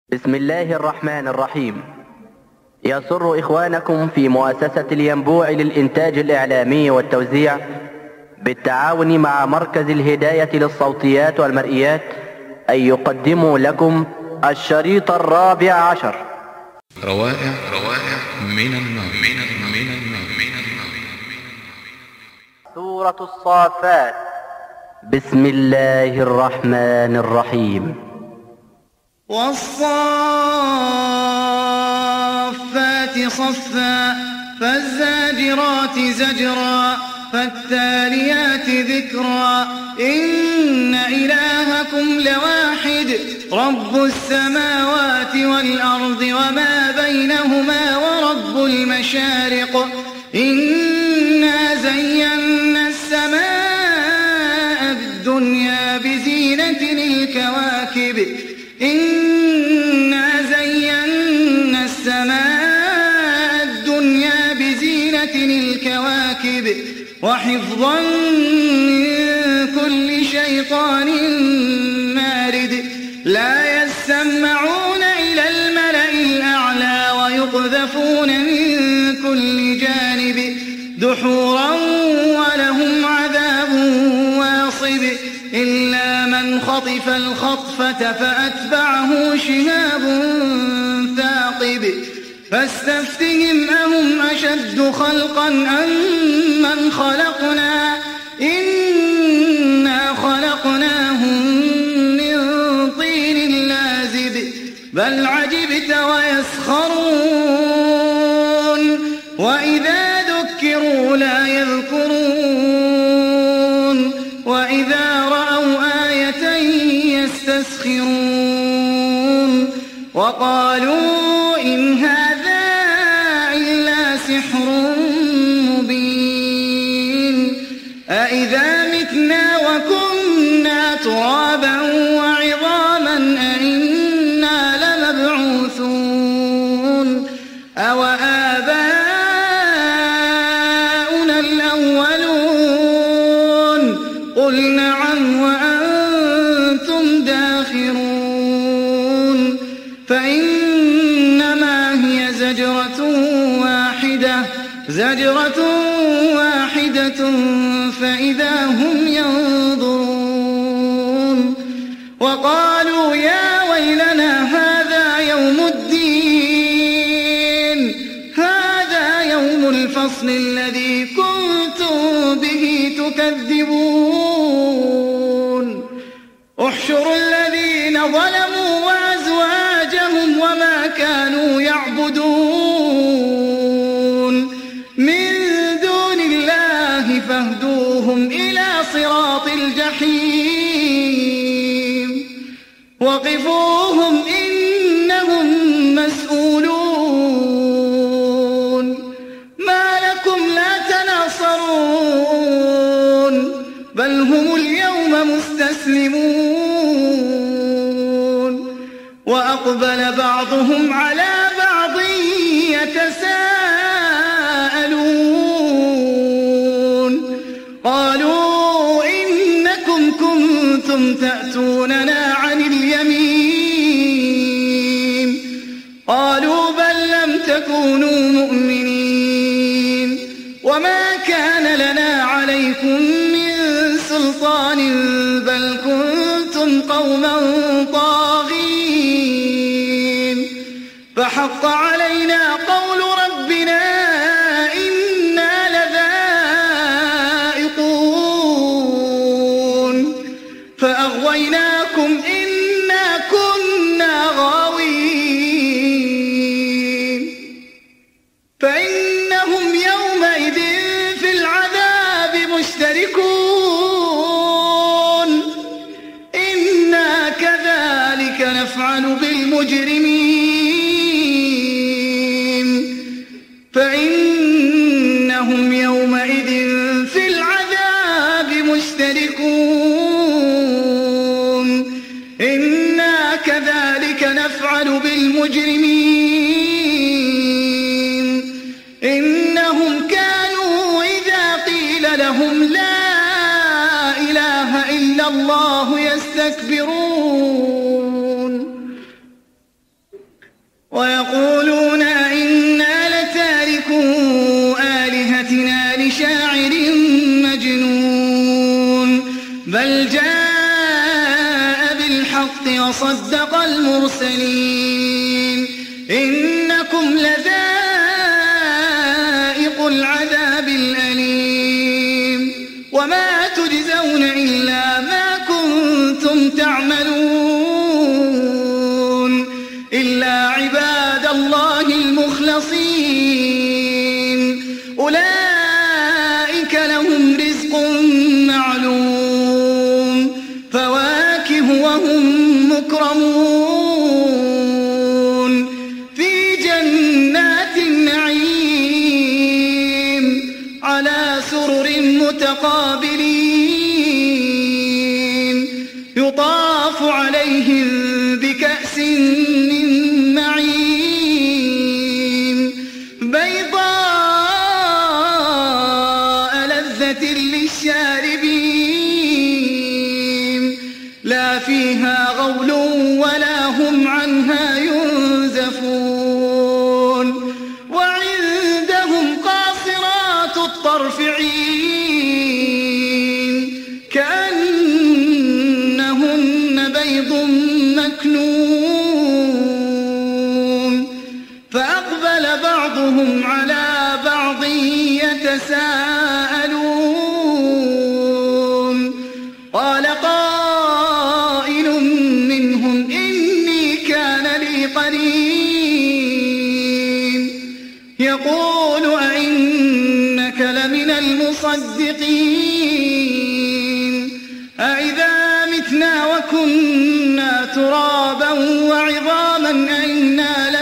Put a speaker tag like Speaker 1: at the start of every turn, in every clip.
Speaker 1: بسم الله الرحمن الرحيم. يسر إخوانكم في مؤسسة الينبوع للإنتاج الإعلامي والتوزيع بالتعاون مع مركز الهداية للصوتيات والمرئيات أن يقدموا لكم الشريط 14.
Speaker 2: روائع من النار.
Speaker 1: سورة الصافات. بسم الله الرحمن الرحيم.
Speaker 3: والصافات صفا فالزاجرات زجرا فالتاليات ذكرا إن إلهكم لواحد رب السماوات والأرض وما بينهما ورب المشارق إنا زينا السماء الدنيا بزينة الكواكب إنا زينا السماء الدنيا بزينة الكواكب وحفظا من كل شيطان مارد لا يسمعون إلى الملأ الأعلى ويقذفون من كل جانب دحورا ولهم عذاب واصب إلا من خطف الخطفة فأتبعه شهاب ثاقب فاستفتهم أهم أشد خلقا أم من خلقنا إنا خلقناهم من طين لازب بل عجبت ويسخرون وإذا ذكروا لا يذكرون وإذا رأوا آية يستسخرون وقالوا إن هذا إلا سحر مبين أإذا متنا وكنا ترابا وعظاما أإنا لمبعوثون أو آباؤنا الأولون قل نعم وأنتم داخرون فإنما هي زجرة واحدة فإذا هم ينظرون وقالوا يا ويلنا هذا يوم الفصل الذي كنتم به تكذبون احشروا الذين ظلموا وأزواجهم وما كانوا يعبدون من دون الله فاهدوهم إلى صراط الجحيم وقفوهم إنهم مسؤولون ما لكم لا تناصرون بل هم اليوم مستسلمون وأقبل بعضهم على بعض يتساءلون قالوا إنكم كنتم تأتوننا عن اليمين قالوا بل لم تكونوا مؤمنين وما كان لنا عليكم من سلطان بل كنتم قوما طاغين فحق علينا قول ربنا إنا لذائقون فأغويناكم إنا كنا غاوين فإنهم يومئذ في العذاب مشتركون إنا كذلك نفعل بالمجرمين فإنهم يومئذ في العذاب مشتركون إنا كذلك نفعل بالمجرمين إنهم كانوا إذا قيل لهم لا إله إلا الله يستكبرون ويقولون إنا لتاركو آلهتنا لشاعر مجنون بل جاء بالحق وصدق المرسلين إنكم لذائق العذاب الأليم وما تجزون إلا ما كنتم تعملون إلا عباد الله المخلصين أولئك لهم رزق معلوم فواكه وهم مكرمون في جنات النعيم على سرر متقابلين يطاف عليهم بكأس من معين بيضاء لذة للشاربين لا فيها غول ولا هم عنها ينزفون وعندهم قاصرات الطرف عين كأنهن بيض مكنون فأقبل بعضهم على بعض يتساءلون قال قائل منهم إني كان لي قرين يقول أئنك لمن المصدقين أئذا متنا وكنا ترابا وعظاما أئنا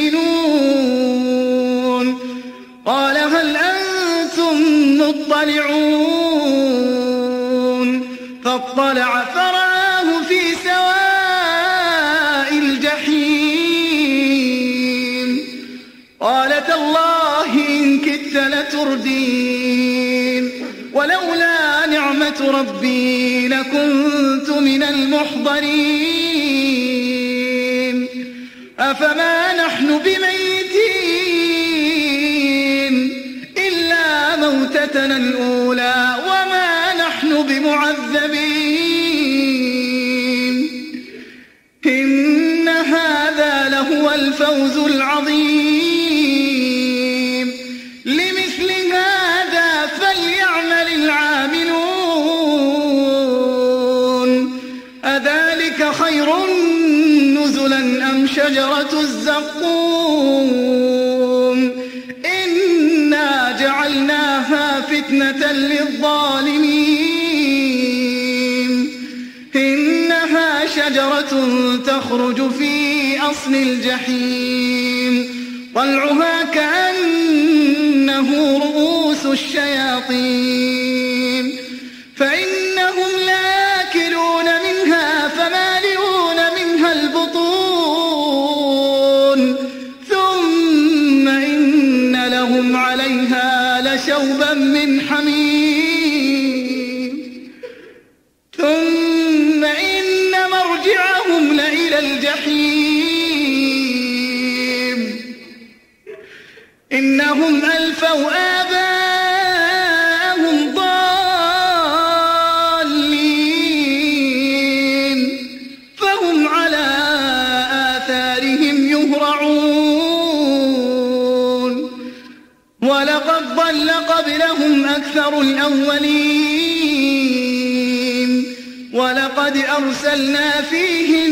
Speaker 3: لمدينون قال هل أنتم مطلعون فاطلع فرآه في سواء الجحيم قال تالله إن كدت لتردين ولولا نعمة ربي لكنت من المحضرين أفما نحن بميتين إلا موتتنا الأولى وما نحن بمعذبين إن هذا لهو الفوز العظيم لمثل هذا فليعمل العاملون أذلك خير نزلا أم شجرة الزقوم إنا جعلناها فتنة للظالمين إنها شجرة تخرج في أصل الجحيم طلعها كأنه رؤوس الشياطين فإنهم لآكلون منها فمالئون منها البطون ثم إن لهم عليها لشوبا من حميم ثم إن مرجعهم لإلى الجحيم إنهم ألفوا آباءهم ضالين فهم على آثارهم يهرعون ولقد ضل قبلهم أكثر الأولين ولقد أرسلنا فيهم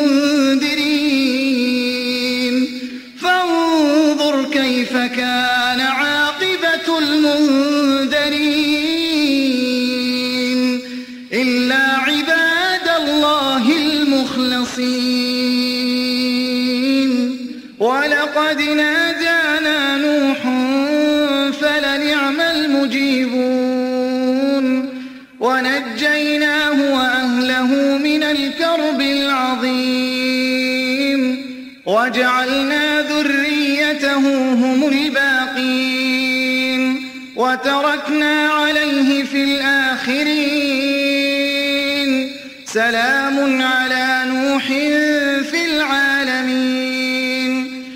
Speaker 3: منذرين فانظر كيف كان عاقبة المنذرين إلا عباد الله المخلصين ولقد نادانا نوح فلنعم المجيبون ونجيناه وأهله من الكرب العظيم وجعلنا ذريته هم الباقين وتركنا عليه في الآخرين سلام على نوح في العالمين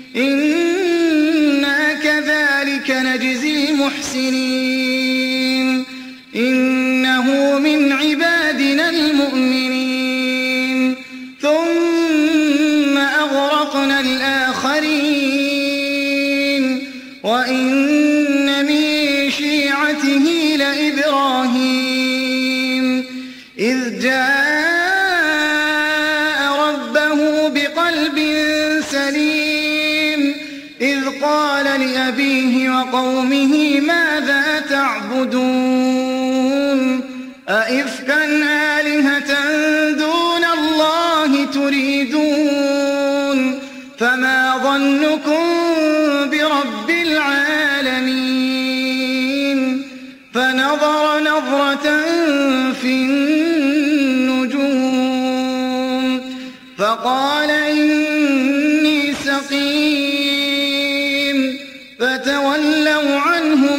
Speaker 3: نجزي المحسنين إنه من عبادنا المؤمنين ثم أغرقنا الآخرين وإن من شيعته لإبراهيم إذ جاء ربه بقلب سليم إذ قال لأبيه وقومه ماذا تعبدون أئفكا آلهة دون الله تريدون فما ظنكم برب العالمين فنظر نظرة في النجوم فقال إني سقيم فتولوا عنه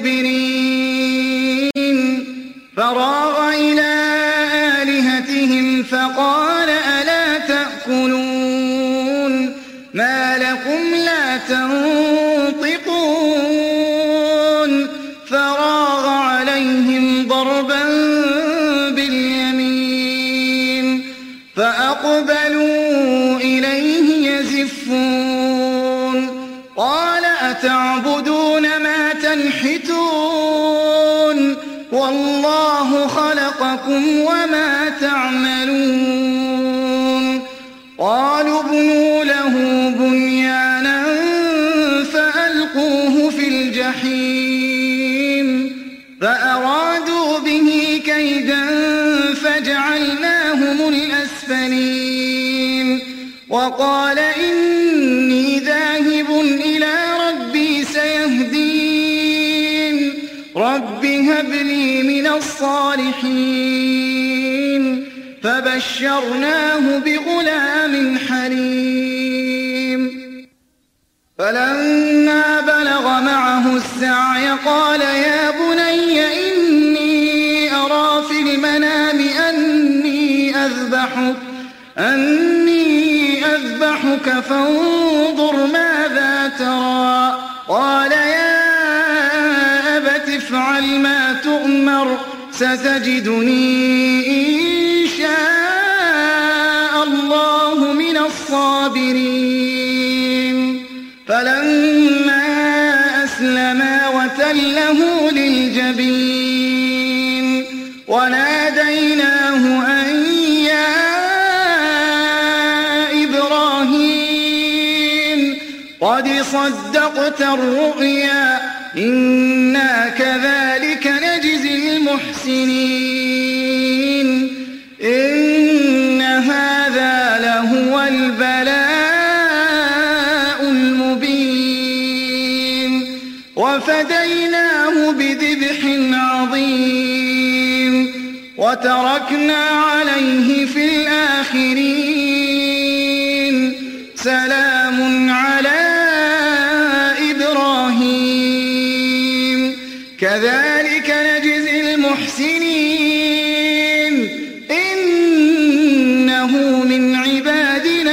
Speaker 3: مدبرين فراغ إلى آلهتهم فقال ألا تأكلون ما لكم لا تنطقون فراغ عليهم ضربا باليمين فأقبلوا إليه يزفون قال أتعبدون ما تنحتون والله خلقكم وما تعملون قالوا ابنوا له بنيانا فألقوه في الجحيم فأرادوا به كيدا فجعلناهم الأسفلين وقال إني ذاهب إلى ربي سيهدين رب هب لي من الصالحين فبشرناه بغلام حليم فلما بلغ معه السعي قال يا بني إني أرى في المنام أني أذبحك فانظر ماذا ترى قال يا أبت افعل ما تؤمر ستجدني إن شاء الله من الصابرين فلما أسلما وتله للجبين وناديناه أن يا إبراهيم قد صدقت الرؤيا إنا كذلك نجزي المحسنين إن هذا لهو البلاء المبين وفديناه بذبح عظيم وتركنا عليه في الآخرين سلام على إبراهيم كذلك نجزي المحسنين إنه من عبادنا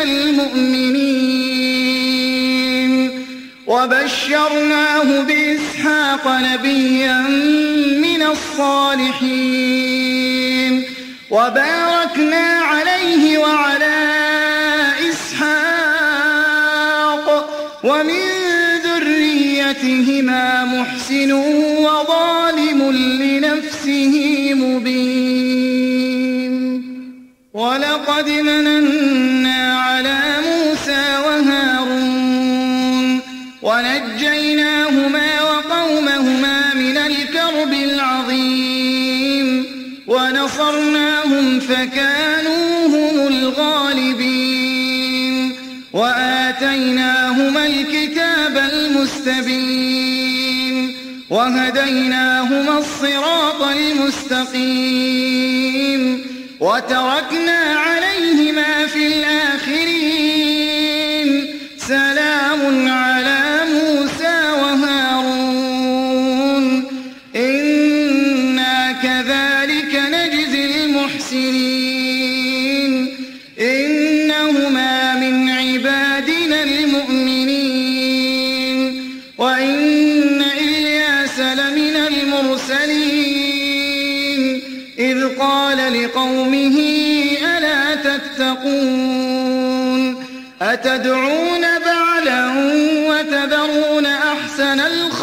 Speaker 3: المؤمنين وبشرناه بإسحاق نبيا من الصالحين وباركنا عليه وعلى إسحاق ومن ذريتهما محسن وظالم لنفسه مبين ولقد مننا على موسى وهارون ونجيناهما وقومهما من الكرب العظيم ونصرناهم فكانوا هم الغالبين وآتيناهما الكتاب المستبين وهديناهما الصراط المستقيم وتركنا عليهما في الآخرين سلام على موسى وهارون إنا كذلك نجزي المحسنين إنهما من عبادنا المؤمنين وإن تتقون أتدعون بعلا وتذرون أحسن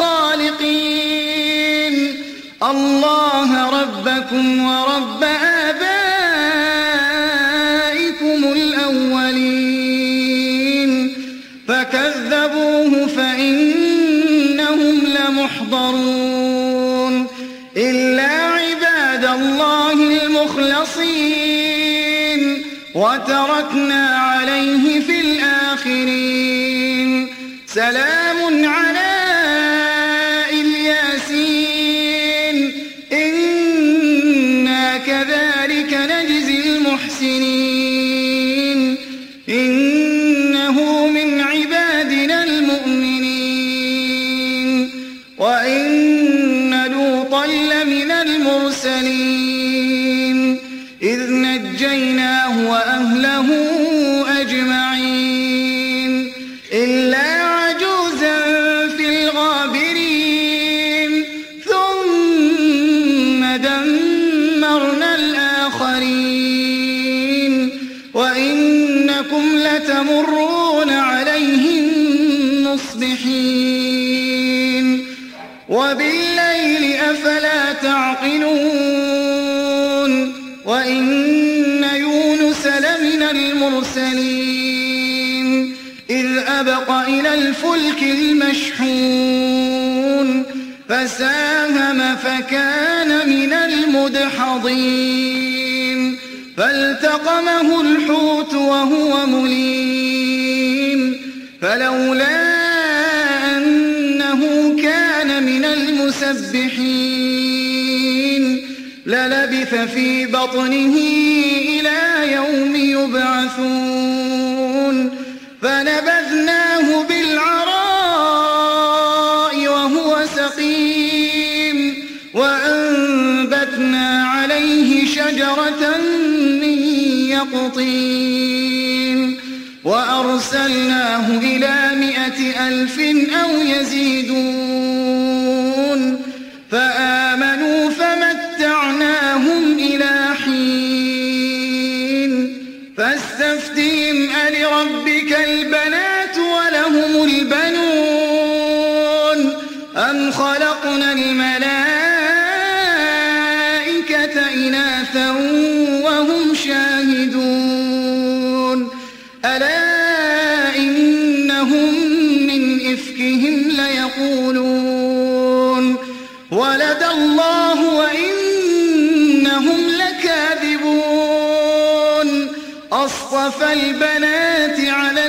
Speaker 3: الخالقين الله ربكم ورب آبائكم الأولين فكذبوه فإنهم لمحضرون إلا عباد الله المخلصين وتركنا عليه في الآخرين سلام على الياسين إنا كذلك نجزي المحسنين إنه من عبادنا المؤمنين وإن لوطا لمن المرسلين إذ نجيناه وأهله أجمعين إلا عجوزا في الغابرين ثم دمرنا الآخرين وإنكم لتمرون عليهم مصبحين وبالليل أفلا تعقلون وإن يونس لمن المرسلين إذ أبق إلى الفلك المشحون فساهم فكان من المدحضين فالتقمه الحوت وهو مليم فلولا أنه كان من المسبحين للبث في بطنه إلى يوم يبعثون فنبذناه بالعراء وهو سقيم وأنبتنا عليه شجرة من يقطين وأرسلناه إلى 100,000 أو يزيدون فآمنوا فمتعناهم إلى حين فاستفتهم ألربك البنات ولهم البنون أم خلقنا الملائكة إناثا وهم شاهدون ألا إنهم من إفكهم ليقولون ولد الله وإنهم لكاذبون أصطفى البنات على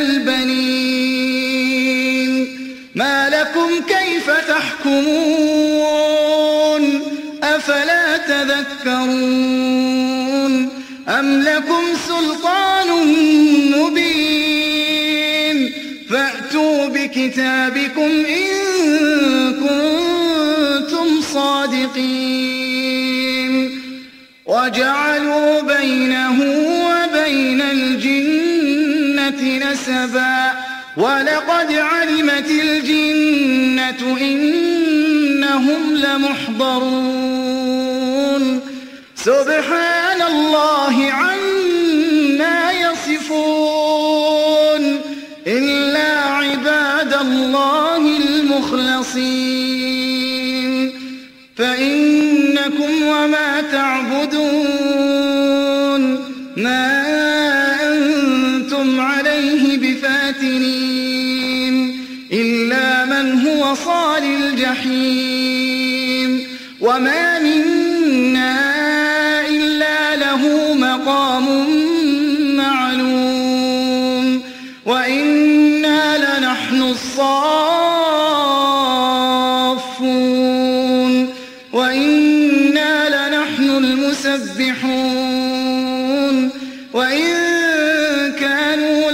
Speaker 3: البنين ما لكم كيف تحكمون أفلا تذكرون أم لكم سلطان مبين فأتوا بكتابكم إن كنتم صادقين وجعلوا بينه وبين الجنة نسبا ولقد علمت الجنة إنهم لمحضرون سبحان الله عما يصفون إلا عباد الله المخلصين فإنكم وما تعبدون ما أنتم عليه بفاتنين إلا من هو صال الجحيم وما منا إلا له مقام معلوم وإنا لنحن الصافون وإنا لنحن المسبحون وإن كانوا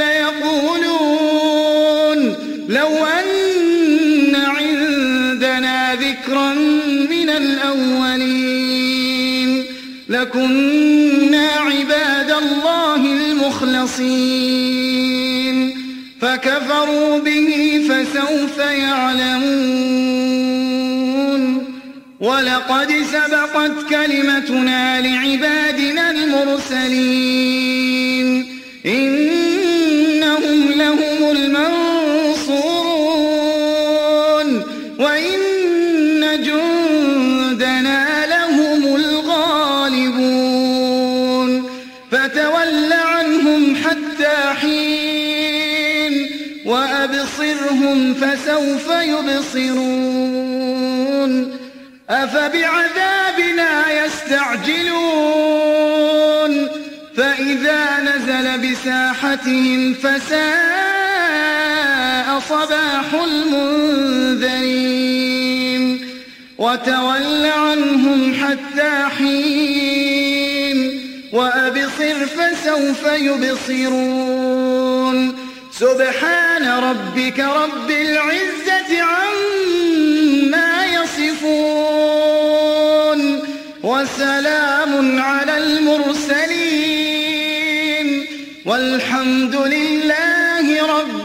Speaker 3: ليقولون لو أن عندنا ذكرا من الأولين لكنا عباد الله المخلصين فكفروا به فسوف يعلمون ولقد سبقت كلمتنا لعبادنا المرسلين إنهم لهم المنصورون وإن جندنا لهم الغالبون فتول عنهم حتى حين وأبصرهم فسوف يبصرون أفبعذابنا يستعجلون فإذا نزل بساحتهم فساء صباح المنذرين وتول عنهم حتى حين وأبصر فسوف يبصرون سبحان ربك رب العزة عما يصفون وسلام على المرسلين والحمد لله رب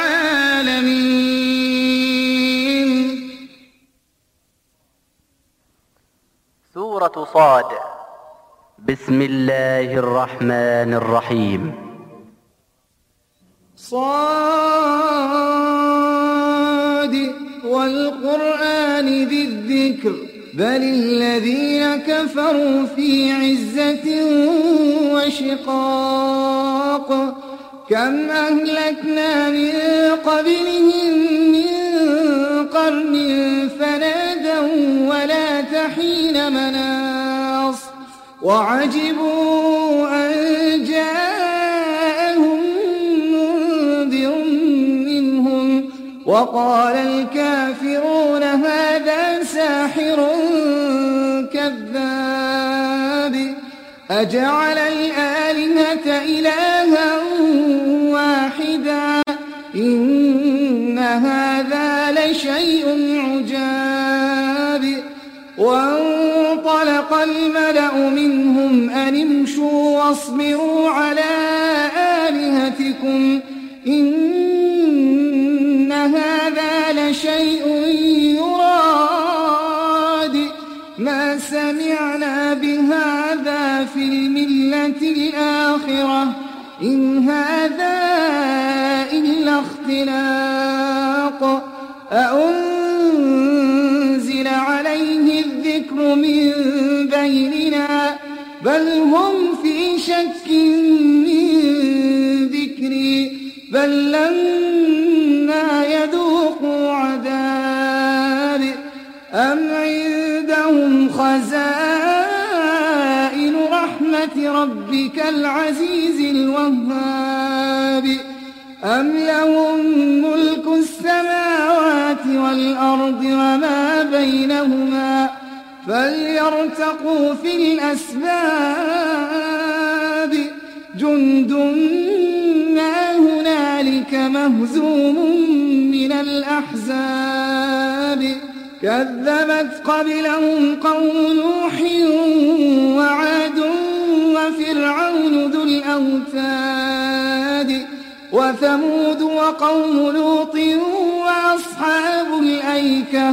Speaker 3: العالمين.
Speaker 1: سورة صاد. بسم الله الرحمن الرحيم.
Speaker 3: صاد والقرآن ذي الذكر بل الذين كفروا في عزة وشقاق كم أهلكنا من قبلهم من قرن فنادوا ولا تحين مناص وعجبوا أن جاءهم منذر منهم وقال الكافرون هذا ساحر كذاب أجعل الآلهة إلها واحدا إن هذا لشيء عجاب وانطلق الملأ منهم أن امشوا واصبروا على آلهتكم إن هذا لشيء يراد ما سمعنا بهذا في الملة الآخرة إن هذا إلا اختلاق أأنزل عليه الذكر من بيننا بل هم في شك من ذكري بل لما يذوقوا عذاب أم عندهم خزائن رحمة ربك العزيز الوهاب أم لهم ملك السماوات والأرض وما بينهما فليرتقوا في الأسباب جند ما هنالك مهزوم من الأحزاب كذبت قبلهم قوم نوح وعاد وفرعون ذو الأوتاد وثمود وقوم لوط وأصحاب الأيكة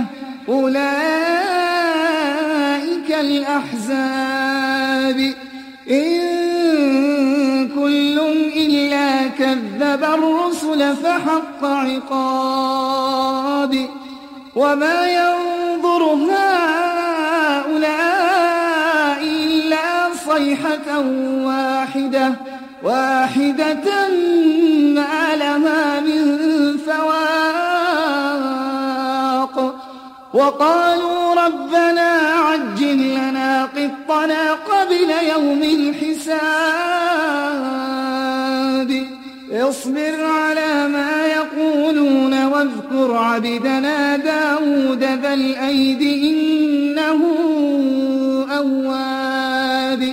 Speaker 3: أولئك الأحزاب إن كل إلا كذب الرسل فحق عقاب وما ينظر هؤلاء إلا صيحة واحدة ما لها من فواق وقالوا ربنا عجل لنا قطنا قبل يوم الحساب اصبر على ما يقولون واذكر عبدنا داود ذا الأيد إنه أواب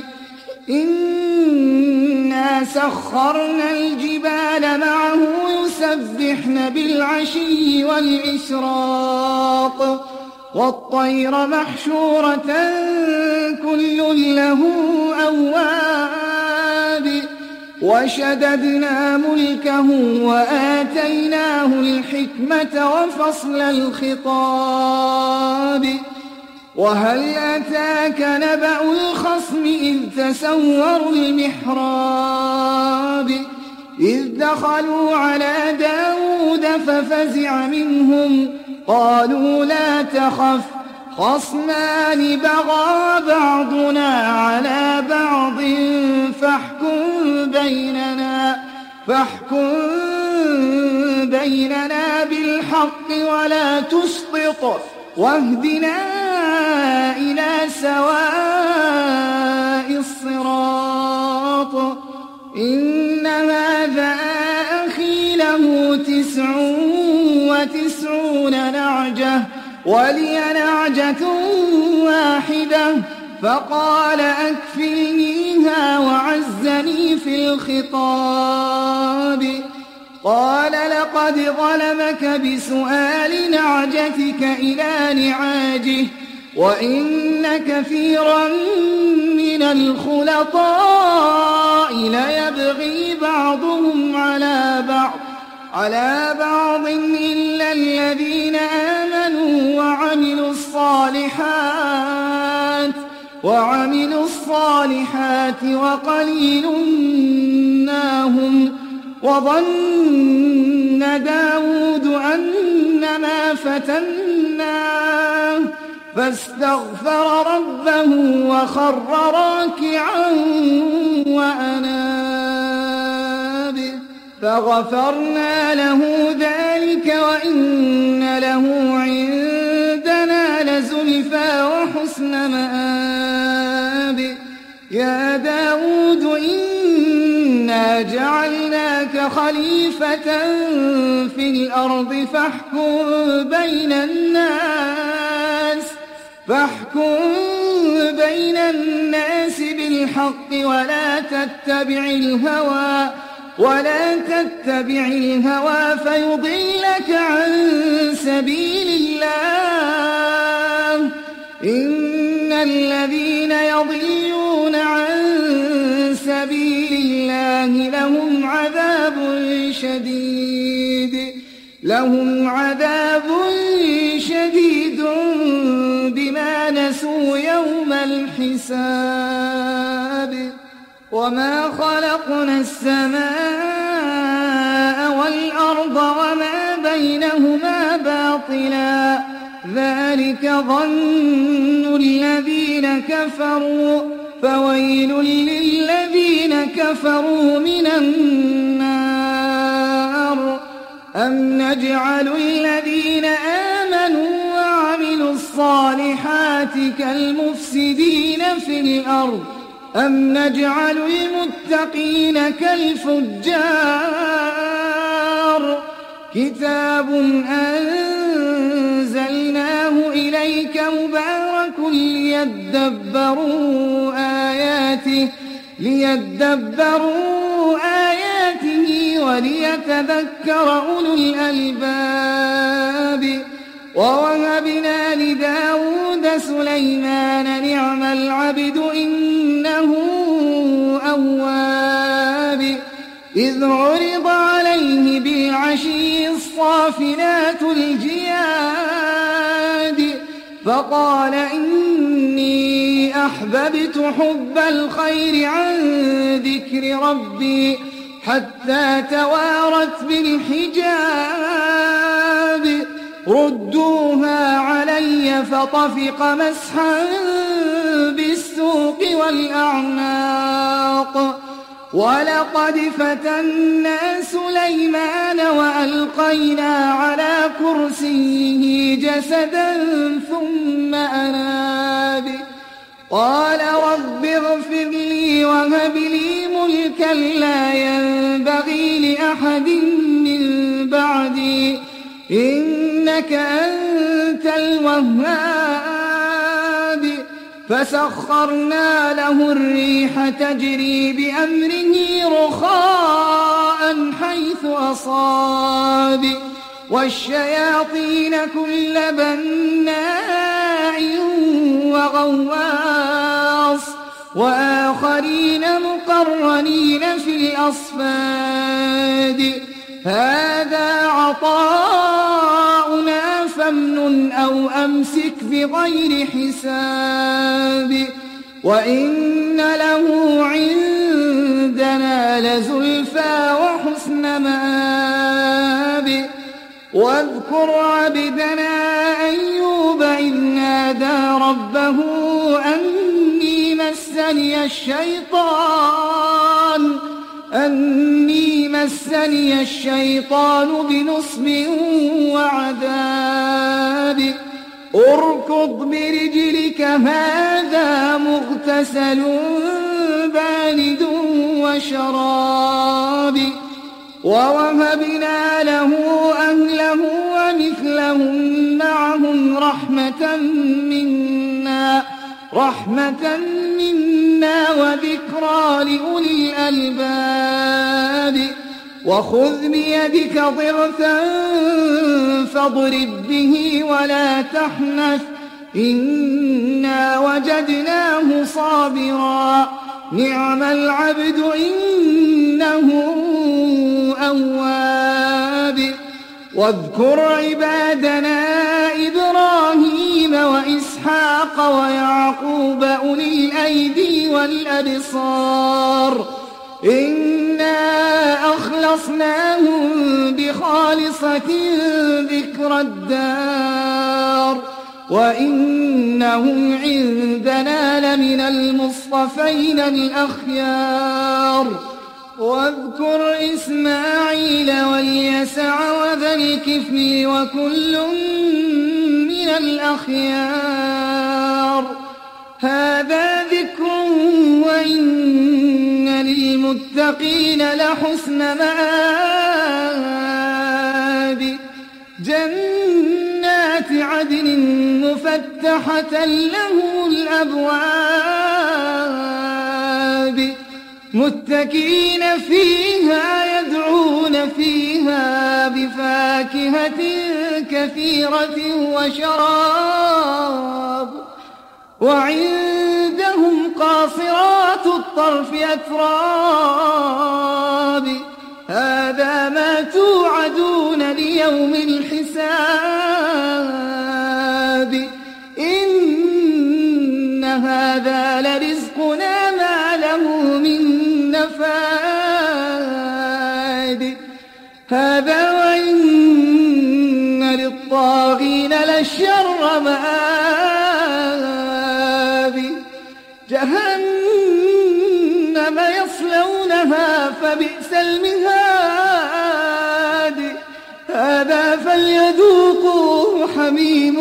Speaker 3: إنا سخرنا الجبال معه يسبحن بالعشي والإشراق والطير محشورة كل له أواب وشددنا ملكه وآتيناه الحكمة وفصل الخطاب وهل أتاك نبأ الخصم إذ تسوروا المحراب إذ دخلوا على داود ففزع منهم قالوا لا تخف خصمان بغى بعضنا على بعض فاحكم بيننا بالحق ولا تشطط واهدنا إلى سواء الصراط إن هذا أخي له 99 نعجة ولي نعجة واحدة فقال أكفلنيها وعزني في الخطاب قال لقد ظلمك بسؤال نعجتك إلى نعاجه وإن كثيرا من الخلطاء ليبغي بعضهم على بعض إلا الذين آمنوا وعملوا الصالحات وقليل ما هم وظن داود أنما فتناه فاستغفر ربه وخر راكعا وأناب فغفرنا له ذلك وإن له عندنا لزلفى وحسن مآب يا داود إنا جعلناك خليفة في الأرض فاحكم بين الناس بالحق ولا تتبع الهوى فيضلك عن سبيل الله إن الذين يضلون عن سبيل الله لهم عذاب شديد بما نسوا يوم الحساب وما خلقنا السماء والأرض وما بينهما باطلا ذلك ظن الذين كفروا فويل للذين كفروا من النار أم نجعل الذين آمنوا وعملوا الصالحات كالمفسدين في الأرض أم نجعل المتقين كالفجار كتاب أنزلناه إليك مبارك ليدبروا آياته وليتذكر أولو الألباب ووهبنا لداود سليمان نعم العبد إنه أواب إذ عرض عليه بالعشي الصافنات الجياد فقال إني أحببت حب الخير عن ذكر ربي حتى توارت بالحجاب ردوها علي فطفق مسحا بالسوق والأعناق ولقد فتنا سليمان وألقينا على كرسيه جسدا ثم أناب قال رب اغفر لي وهب لي ملكا لا ينبغي لأحد من بعدي إنك أنت الوهاب فسخرنا له الريح تجري بأمره رخاء حيث أصاب والشياطين كل بناء وغواص وآخرين مقرنين في الأصفاد هذا عطاؤنا فامنن أو أمسك بغير حساب وإن له عندنا لزلفى وحسن مآب واذكر عبدنا أيوب إذ نادى ربه أني مسني الشيطان بنصب وعذاب اركض برجلك هذا مغتسل بارد وشراب ووهبنا له أهله ومثلهم معهم رحمة منا وذكرى لأولي الألباب وخذ بيدك ضغثا فاضرب به ولا تحنث إنا وجدناه صابرا نعم العبد إنه أواب واذكر عبادنا إبراهيم وإسحاق ويعقوب أولي الأيدي والأبصار إنا أخلصناهم بخالصة ذكر الدار وإنهم عندنا لمن المصطفين الأخيار واذكر إسماعيل واليسع وذا الكفل وكل من الأخيار هذا ذكر وإن للمتقين لحسن مآب جنات عدن مفتحة لهم الأبواب متكئين فيها يدعون فيها بفاكهة كثيرة وشراب وعندهم قاصرات الطرف أتراب هذا ما توعدون ليوم الحساب إن هذا لرزقنا ما له من نفاد هذا وإن للطاغين لشر مآب جهنم يصلونها فبئس المهاد هذا فليذوقوه حميم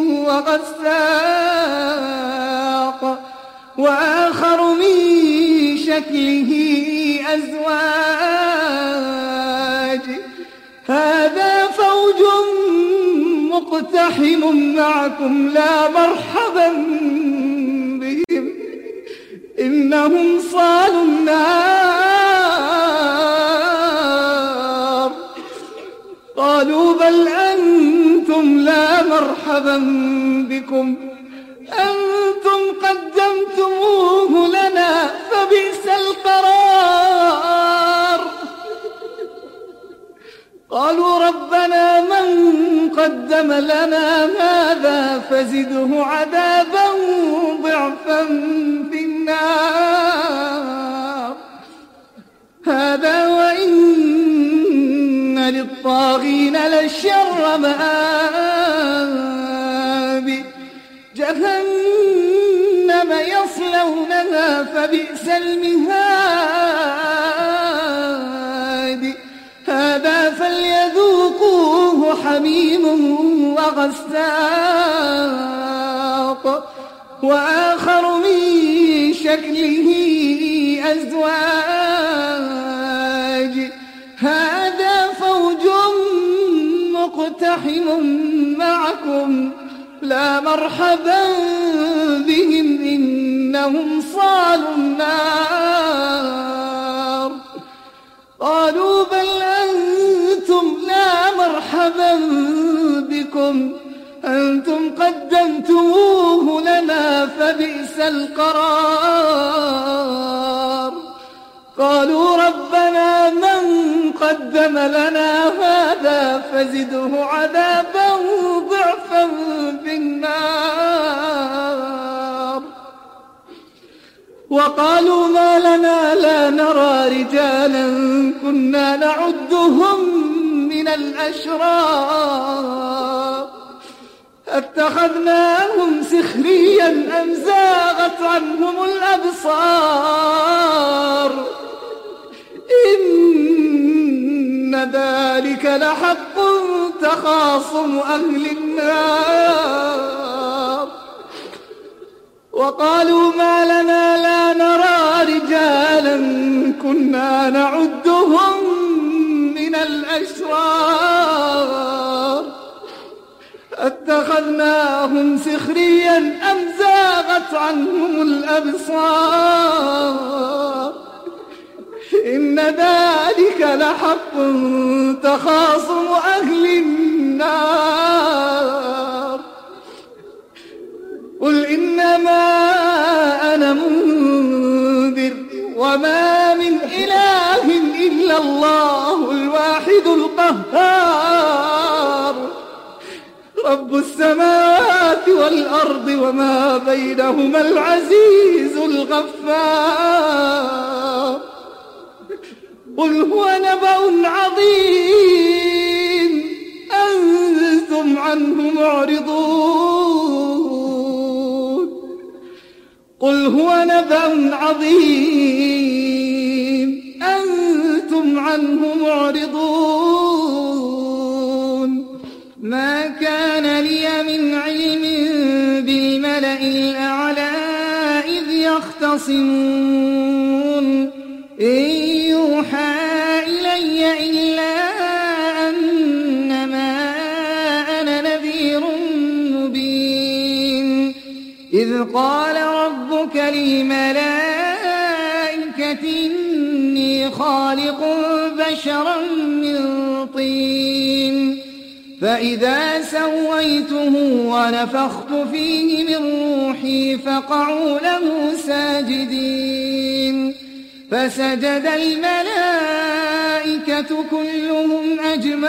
Speaker 3: وغساق وآخر من شكله أزواج هذا فوج مقتحم معكم لا مرحبا بهم إنهم صالوا النار قالوا بل أنتم لا مرحبا بكم أنتم قدمتموه لنا فبئس القرار قالوا ربنا من قدم لنا هذا فزده عذابا ضعفا في النار هذا وإن للطاغين لشر مآب جهنم يصلونها فبئس المهاد هذا فليذوقوه حميم وغساق وآخر من شكله أزواج هذا فوج مقتحم معكم لا مرحبا بهم إنهم صالوا النار قالوا بل أنتم لا مرحبا بكم أنتم قدمتموه لنا فبئس القرار قالوا ربنا من قدم لنا هذا فزده عذابا ضعفا بالنار. وقالوا ما لنا لا نرى رجالا كنا نعدهم من الأشرار اتخذناهم سخريا أم زاغت عنهم الأبصار إن ذلك لحق تخاصم أهل النار. وقالوا ما لنا لا نرى رجالا كنا نعدهم من الأشرار اتخذناهم سخريا أم زاغت عنهم الأبصار إن ذلك لحق تخاصم أهل النار. قل إنما أنا منذر وما من إله إلا الله الواحد القهار رب السماوات والأرض وما بينهما العزيز الغفار. قل هو نبأ عظيم أنتم عنه معرضون. قل هو نبأ عظيم أنتم عنه معرضون. ما كان لي من علم بالملأ الأعلى إذ يختصمون إن يوحى إلي إلا أنما أنا نذير مبين. إذ قال ربك للملائكة إني خالق بشرا من طين فإذا سويته ونفخت فيه من روحي فقعوا له ساجدين. فسجد الملائكة كلهم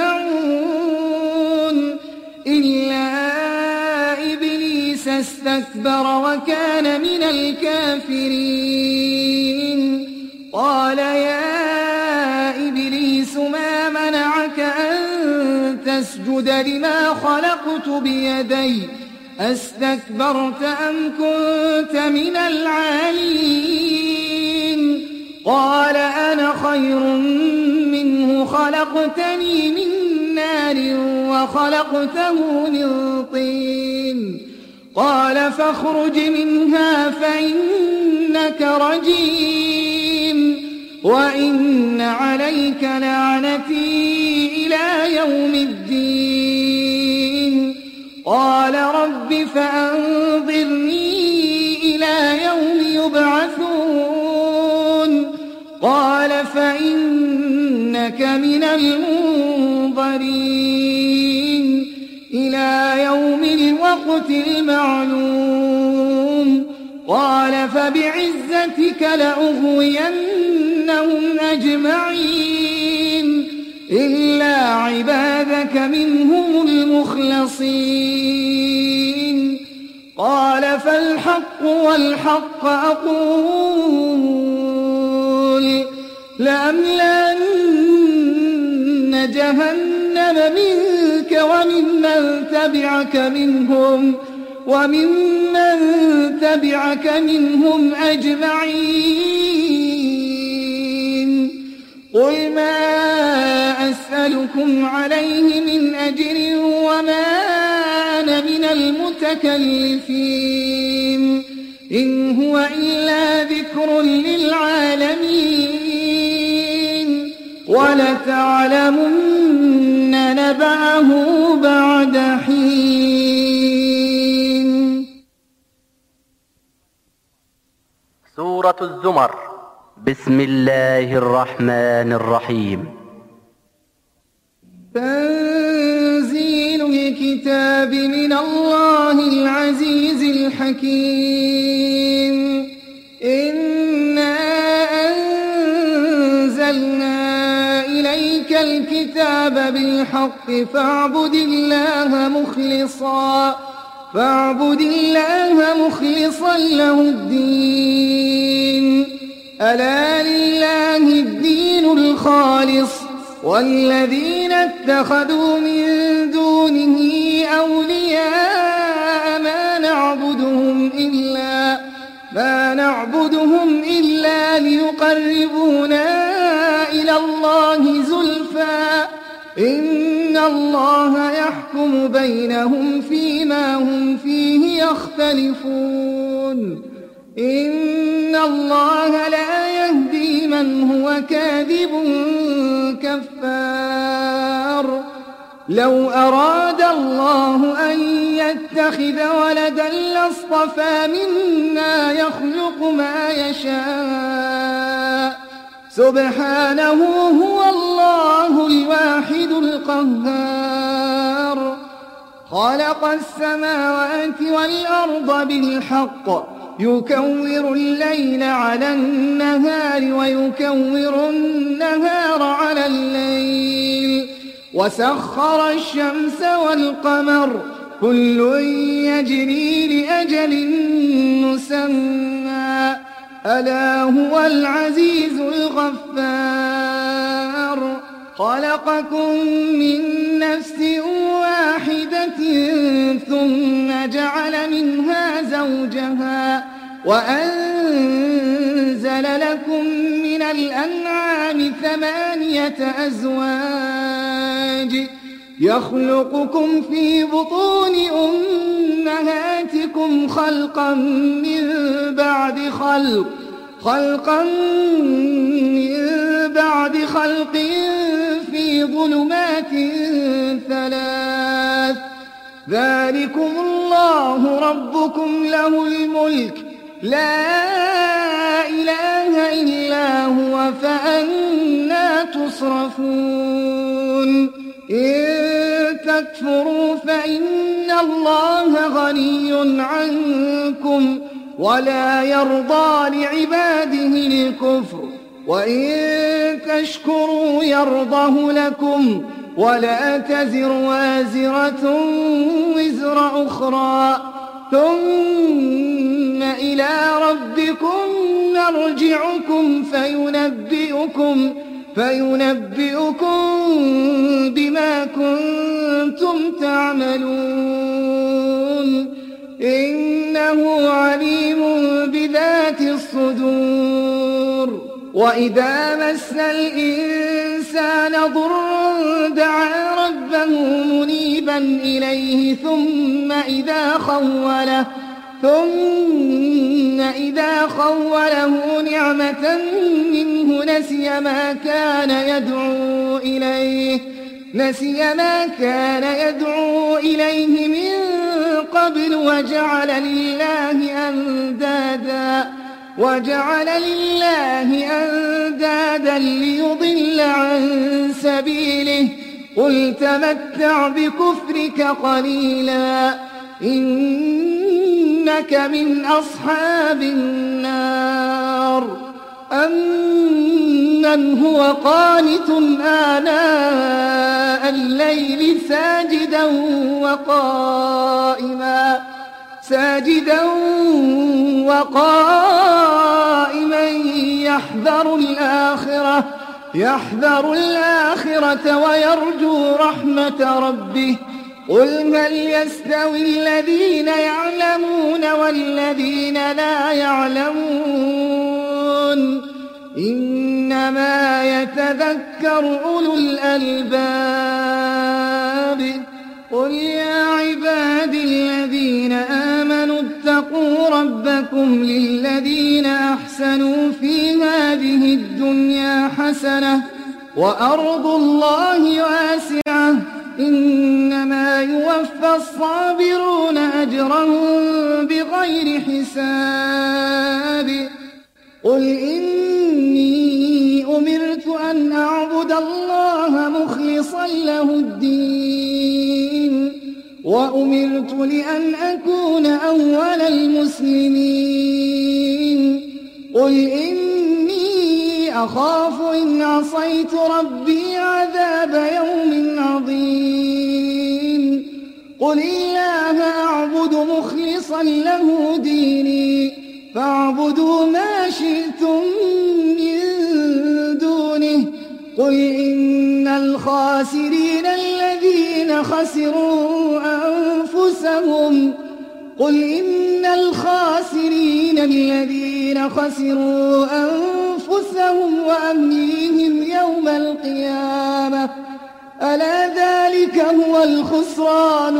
Speaker 3: أجمعون إلا إبليس استكبر وكان من الكافرين. قال يا إبليس ما منعك أن تسجد لما خلقت بيدي أستكبرت أم كنت من العالين؟ قال أنا خير منه خلقتني من نار وخلقته من طين. قال فاخرج منها فإنك رجيم وإن عليك لعنتي إلى يوم الدين. قال رب فأنظرني إلى يوم يبعثون. قال فإنك من المنظرين إلى يوم الوقت المعلوم. قال فبعزتك لأغوينهم أجمعين إلا عبادك منهم المخلصين. قال فالحق والحق أقول لأملأن جهنم منك وممن تبعك منهم أجمعين. قل ما أسألكم عليه من أجر وما أنا من المتكلفين إن هو إلا ذكر للعالمين ولتعلمن نبأه بعد حين.
Speaker 1: سورة الزمر. بسم الله الرحمن الرحيم.
Speaker 3: تنزيل الكتاب من الله العزيز الحكيم. إنا أنزلنا إليك الكتاب الكتاب بالحق فاعبد الله مخلصا له الدين. ألا لله الدين الخالص والذين اتخذوا من دونه أولياء ما نعبدهم إلا ليقربونا إلى الله زلفى إن الله يحكم بينهم فيما هم فيه يختلفون إن الله لا يهدي من هو كاذب كفار. لو أراد الله أن يتخذ ولدا لاصطفى مما يخلق ما يشاء سبحانه هو الله الواحد القهار. خلق السماوات والأرض بالحق يكور الليل على النهار ويكور النهار على الليل وسخر الشمس والقمر كل يجري لأجل مسمى ألا هو العزيز الغفار. خلقكم من نفس واحدة ثم جعل منها زوجها وأنزل لكم من الأنعام 8 أزواج يخلقكم في بطون أمهاتكم خلقا من بعد خلق في ظلمات 3 ذلكم الله ربكم له الملك لا إله إلا هو فأنى تصرفون. إن تكفروا فإن الله غني عنكم ولا يرضى لعباده الكفر وإن تشكروا يرضه لكم ولا تزر وازرة وزر أخرى ثم إلى ربكم نرجعكم فينبئكم بما كنتم تعملون إنه عليم بذات الصدور. وإذا مس الإنسان ضر دعا ربه منيبا إليه ثم إذا خوله نعمة منه نسي ما كان يدعو إليه من قبل وجعل لله أندادا ليضل عن سبيله قل تمتع بكفرك قليلا إنك من أصحاب النار. أمن هو قانت آناء الليل ساجدا وقائما يحذر الآخرة ويرجو رحمة ربه قل هل يستوي الذين يعلمون والذين لا يعلمون إنما يتذكر أولو الألباب. قل يا عبادي الذين آمنوا اتقوا ربكم للذين أحسنوا في هذه الدنيا حسنة وأرض الله واسعة إنما يوفى الصابرون أجرهم بغير حساب. قل إني أمرت أن أعبد الله مخلصا له الدين وأمرت لأن أكون أول المسلمين. قل إني أخاف إن عصيت ربي عذاب يوم عظيم قل الله أعبد مخلصا له ديني فاعبدوا ما شئتم من دونه قل إن الخاسرين الذين خسروا أنفسهم وأهليهم يوم القيامة ألا ذلك هو الخسران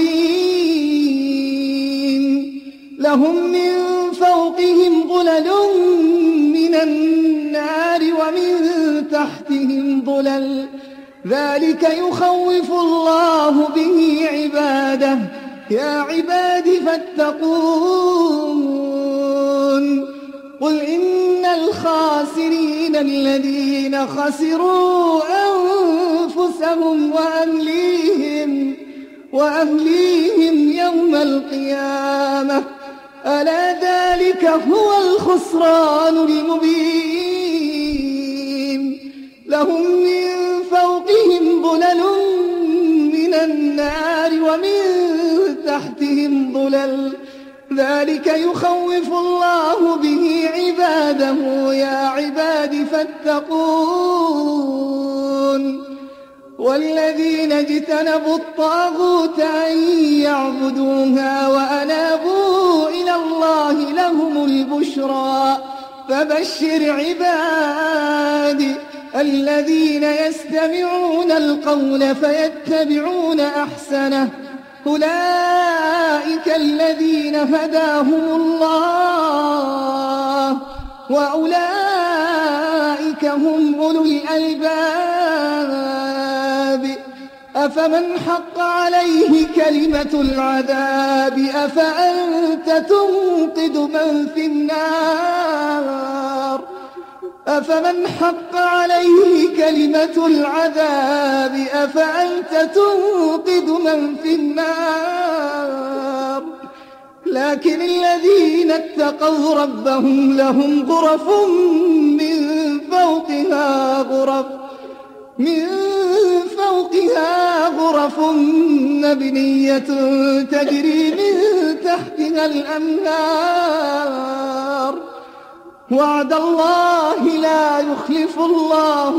Speaker 3: المبين لهم من فوقهم ظلل من النار ومن تحتهم ظلل ذلك يخوف الله به عباده يا عباد فاتقون قل إن الخاسرين الذين خسروا أنفسهم وأهليهم يوم القيامة ألا ذلك هو الخسران المبين لهم من فوقهم ظلل من النار ومن تحتهم ظلل ذلك يخوف الله به عباده يا عباد فاتقون والذين اجتنبوا الطاغوت أن يعبدوها وأنابوا إلى الله لهم البشرى فبشر عبادي الذين يستمعون القول فيتبعون أحسنه أولئك الذين هداهم الله وأولئك هم أولو الألباب أفمن حق عليه كلمة العذاب أفأنت تنقذ من في النار أفمن حق عليه كلمة العذاب أفأنت تنقذ من في النار لكن الذين اتقوا ربهم لهم غرف من فوقها غرف مبنية تجري من تحتها الأنهار وعد الله لا يخلف الله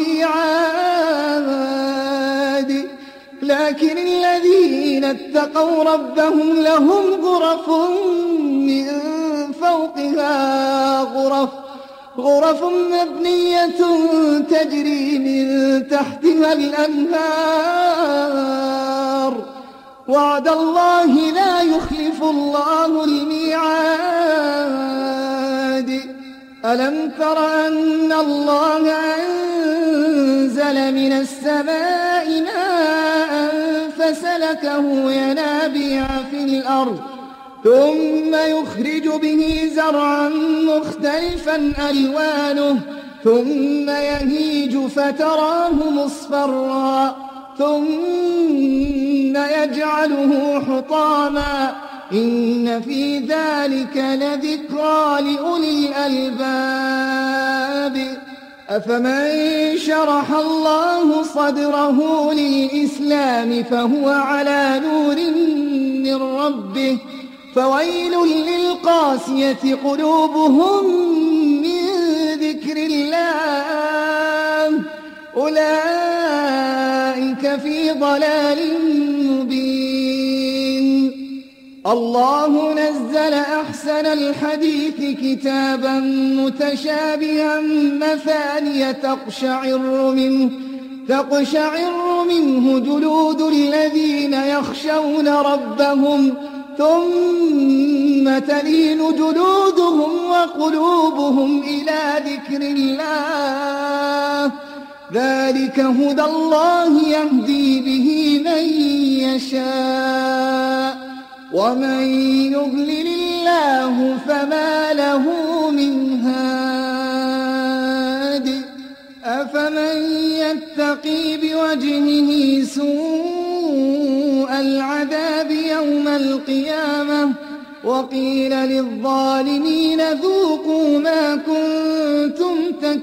Speaker 3: الميعاد لكن الذين اتقوا ربهم لهم غرف من فوقها غرف مبنية تجري من تحتها الأنهار وعد الله لا يخلف الله الميعاد ألم تر أن الله أنزل من السماء ماء فسلكه ينابيع في الأرض ثم يخرج به زرعا مختلفا ألوانه ثم يهيج فتراه مصفرا ثم يجعله حطاما إن في ذلك لذكرى لأولي الألباب أفمن شرح الله صدره للإسلام فهو على نور من ربه فويل للقاسية قلوبهم من ذكر الله أولئك في ضلال مبين الله نزل أحسن الحديث كتابا متشابها مثانية تقشعر منه جلود الذين يخشون ربهم ثم تلين جلودهم وقلوبهم إلى ذكر الله ذلك هدى الله يهدي به من يشاء ومن يضلل الله فما له من هاد أفمن يتقي بوجهه سوء العذاب يوم القيامة وقيل للظالمين ذوقوا ما كنتم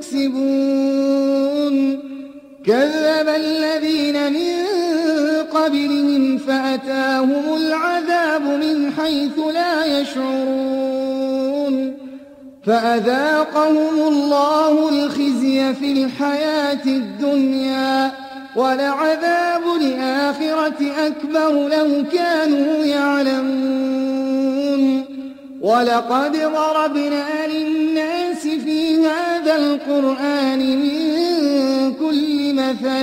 Speaker 3: تكسبون كذب الذين من قبلهم فأتاهم العذاب من حيث لا يشعرون فأذاقهم الله الخزي في الحياة الدنيا ولعذاب الآخرة أكبر لو كانوا يعلمون ولقد ضربنا للناس في هذا القرآن من كل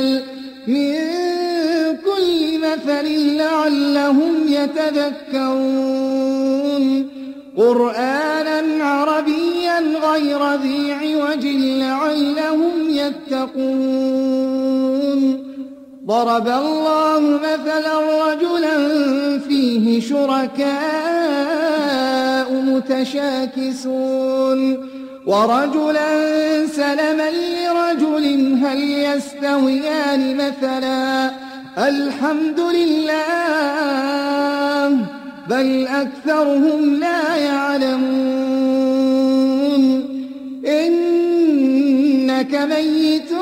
Speaker 3: مثل لعلهم يتذكرون قرآنا عربيا غير ذي عوج لعلهم يتقون ضرب الله مثلا رجلا فيه شركاء متشاكسون ورجلا سلما لرجل هل يستويان مثلا الحمد لله بل أكثرهم لا يعلمون إنك ميت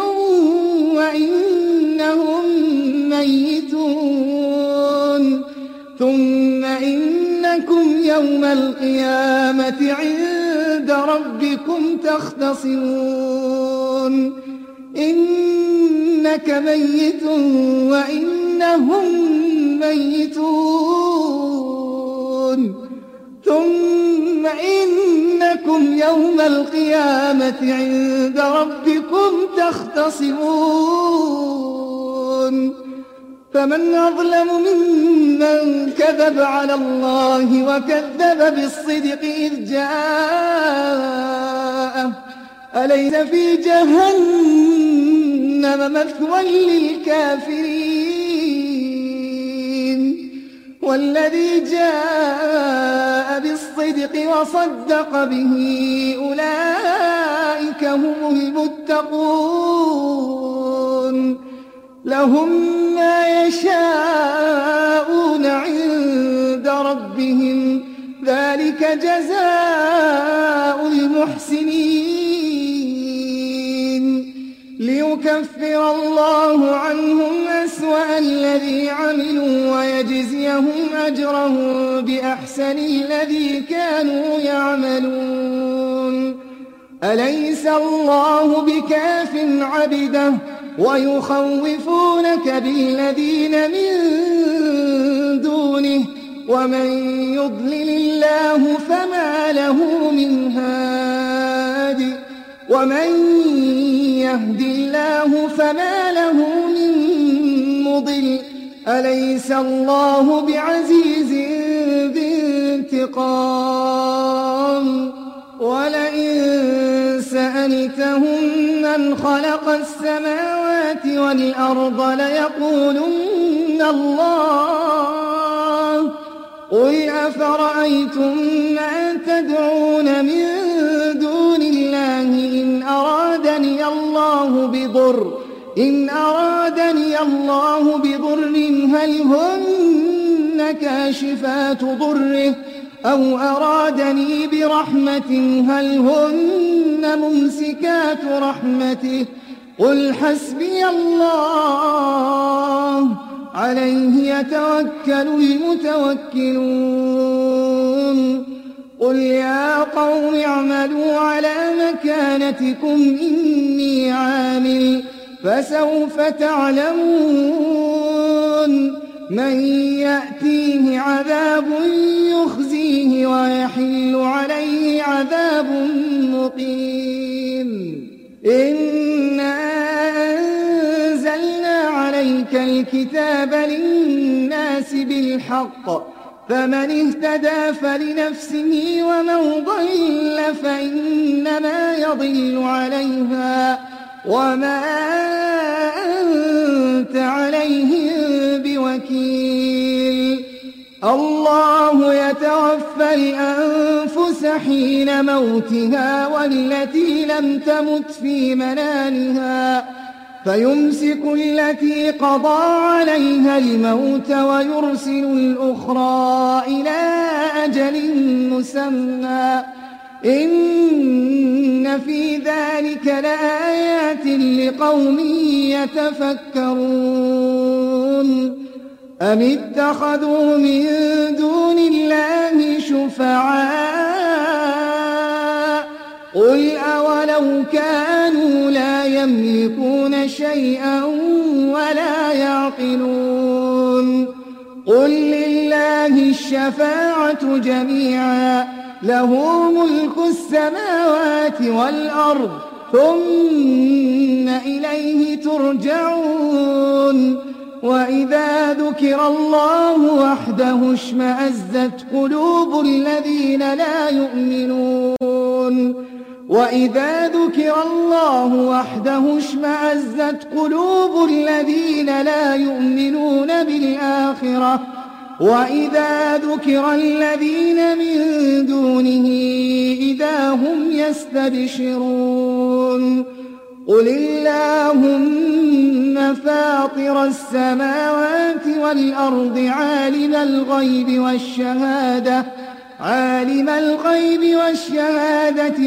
Speaker 3: وإنهم ميتون ثم إنكم يوم القيامة عند ربكم تختصمون إنك ميت وإنهم ميتون ثم إنكم يوم القيامة عند ربكم تختصمون فمن أظلم ممن كذب على الله وكذب بالصدق إذ جاءه أليس في جهنم مثوى للكافرين والذي جاء بالصدق وصدق به أولئك هم المتقون لهم ما يشاءون عند ربهم ذلك جزاء المحسنين ليكفر الله عنهم أسوأ الذي عملوا ويجزيهم أجرهم بأحسن الذي كانوا يعملون أليس الله بكاف عبده ويخوفونك بالذين من دونه ومن يضلل الله فما له من هاد ومن يهد الله فما له من مضل أليس الله بعزيز ذي انتقام ولئن سألتهم من خلق السماوات والأرض ليقولن الله قل أفرأيتم ما تدعون من دون الله إن أرادني الله بضر هل هن كاشفات ضره أو أرادني برحمة هل هن ممسكات رحمته قل حسبي الله عليه يتوكل المتوكلون قل يا قوم اعملوا على مكانتكم إني عامل فسوف تعلمون من يأتيه عذاب يخزيه ويحل عليه عذاب مقيم إنا أنزلنا عليك الكتاب للناس بالحق فمن اهتدى فلنفسه ومن ضل فإنما يضل عليها وما أنت عليهم بوكيل الله يتوفى الأنفس حين موتها والتي لم تمت في منامها فيمسك التي قضى عليها الموت ويرسل الأخرى إلى أجل مسمى إن في ذلك لآيات لقوم يتفكرون أم اتخذوا من دون الله شفعاء قل أولو كانوا لا يملكون شيئا ولا يعقلون قل لله الشفاعة جميعا له ملك السماوات والأرض ثم إليه ترجعون وإذا ذكر الله وحده اشمأزت قلوب الذين لا يؤمنون وإذا ذكر الله وحده اشمأزت قلوب الذين لا يؤمنون بالآخرة وإذا ذكر الذين من دونه إذا هم يستبشرون قل اللهم فاطر السماوات والأرض عالم الغيب والشهادة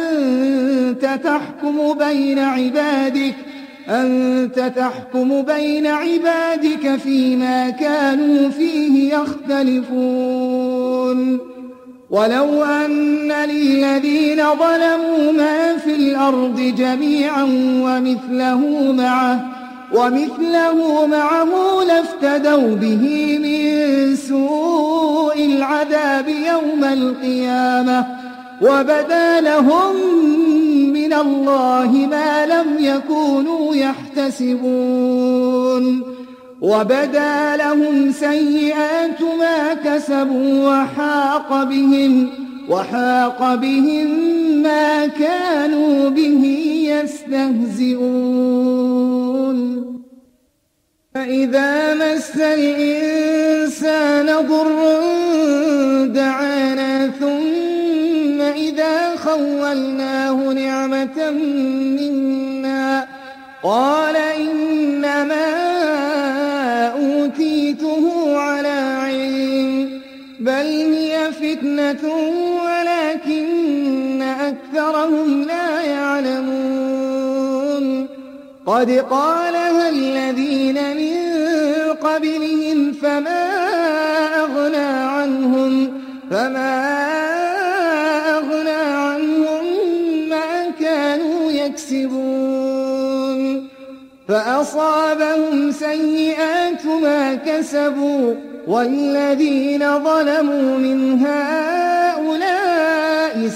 Speaker 3: أنت تحكم بين عبادك فيما كانوا فيه يختلفون ولو أن للذين ظلموا ما في الأرض جميعا ومثله معه لافتدوا به من سوء العذاب يوم القيامة وبدا لهم من الله ما لم يكونوا يحتسبون وبدا لهم سيئات ما كسبوا وحاق بهم ما كانوا به يستهزئون فإذا مس الإنسان ضر دعانا ثم إذا خولناه نعمة منا قال إنما أوتيته على علم بل هي فتنة ولكن أكثرهم لا يعلمون قد قالها الذين من قبلهم فما أغنى عنهم ما كانوا يكسبون فأصابهم سيئات ما كسبوا والذين ظلموا من هؤلاء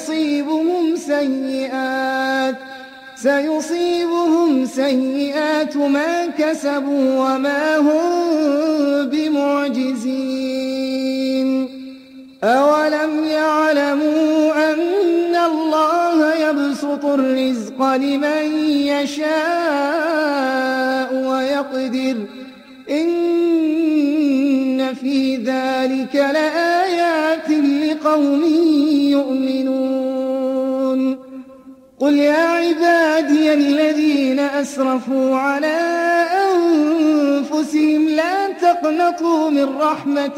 Speaker 3: سيصيبهم سيئات ما كسبوا وما هم بمعجزين أولم يعلموا أن الله يبسط الرزق لمن يشاء ويقدر إن في ذلك لآيات لقوم يؤمنون قل يا عبادي الذين أسرفوا على أنفسهم لا تقنطوا من رحمة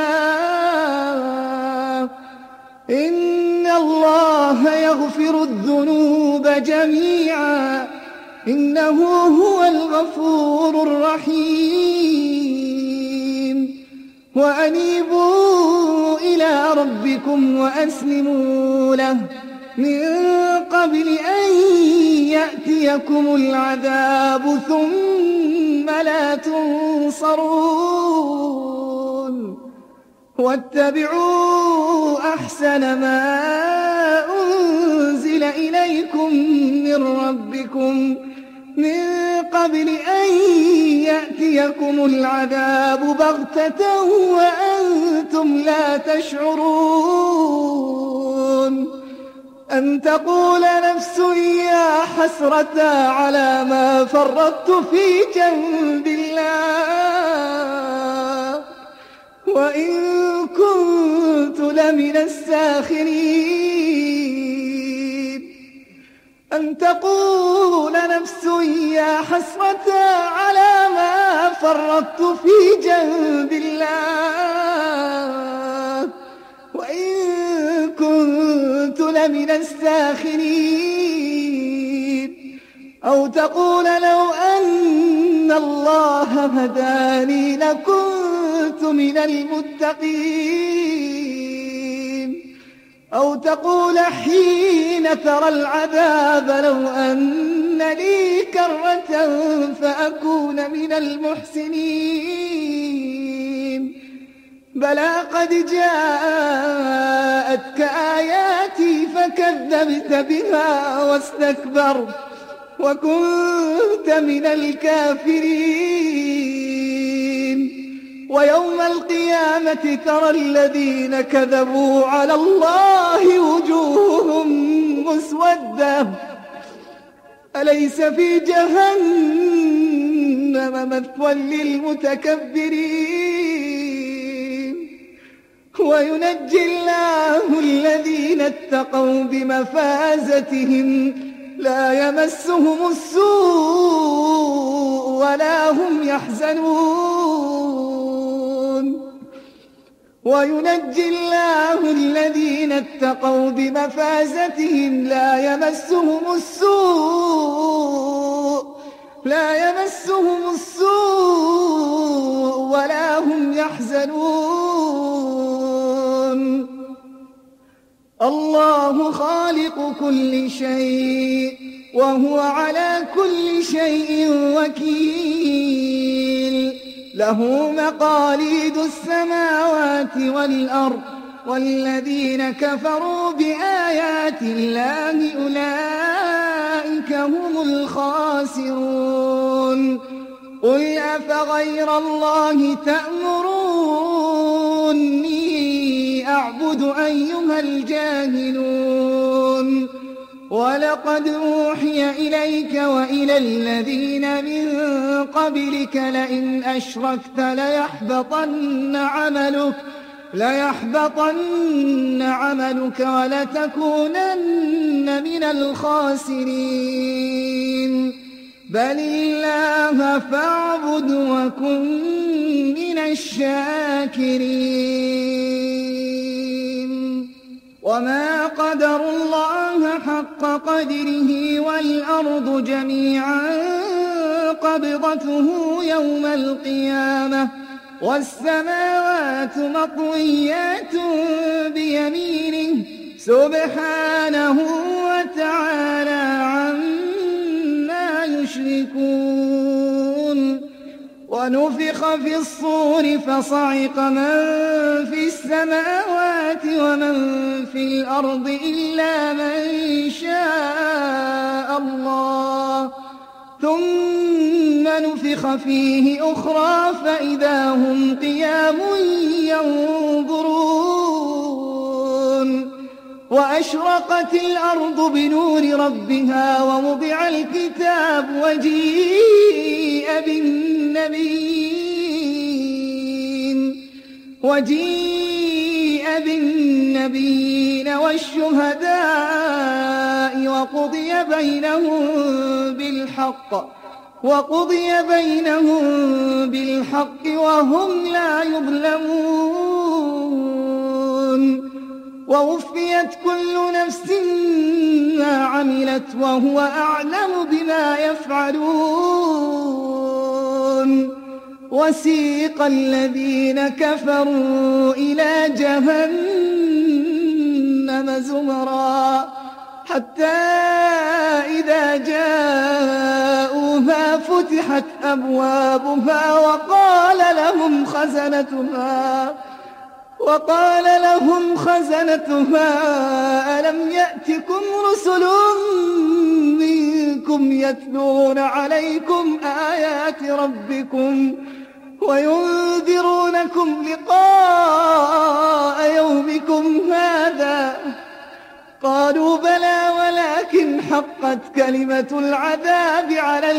Speaker 3: الله إن الله يغفر الذنوب جميعا إنه هو الغفور الرحيم وأنيبوا إلى ربكم وأسلموا له من قبل أن يأتيكم العذاب ثم لا تنصرون واتبعوا أحسن ما أنزل إليكم من ربكم من قبل أن يأتيكم العذاب بغتة وأنتم لا تشعرون أن تقول نفس يا حسرة على ما فرطت في جنب الله وإن كنت لمن الساخرين أن تقول نفس يا حسرة على ما فرطت في جنب الله وإن كنت لمن الساخرين. أو تقول لو أن الله هداني لكنت من المتقين. أو تقول حين ترى العذاب لو أن لي كرة فأكون من المحسنين. بلى قد جاءتك آياتي فكذبت بها واستكبرت وكنت من الكافرين. ويوم القيامة ترى الذين كذبوا على الله وجوههم مسودة أليس في جهنم مثوى للمتكبرين. وينجي الله الذين اتقوا بمفازتهم لا يمسهم السوء ولا هم يحزنون. وينجي الله الذين اتقوا بمفازتهم لا يمسهم السوء ولا هم يحزنون. الله خالق كل شيء وهو على كل شيء وكيل. له مقاليد السماوات والأرض والذين كفروا بآيات الله أولئك هم الخاسرون. قل أفغير الله تأمروني أعبد أيها الجاهلون. ولقد أوحي إليك وإلى الذين من قبلك لئن أشركت ليحبطن عملك ولتكونن من الخاسرين. بل الله فاعبد وكن من الشاكرين. وما قدروا الله حق قدره والأرض جميعا قبضته يوم القيامة والسماوات مطويات بيمينه سبحانه وتعالى عما يشركون. ونفخ في الصور فصعق من في السماوات ومن في الأرض إلا من شاء الله ثم نفخ فيه أخرى فإذا هم قيام ينظرون. وأشرقت الأرض بنور ربها ووضع الكتاب وجيء بالنبيين والشهداء وقضي بينهم بالحق وهم لا يظلمون. ووفيت كل نفس ما عملت وهو أعلم بما يفعلون. وسيق الذين كفروا إلى جهنم زمرا حتى إذا جاءوها فتحت أبوابها وقال لهم خزنتها ألم يأتكم رسل منكم يتلون عليكم آيات ربكم وينذرونكم لقاء يومكم هذا؟ قالوا بلى ولكن حقت كلمة العذاب على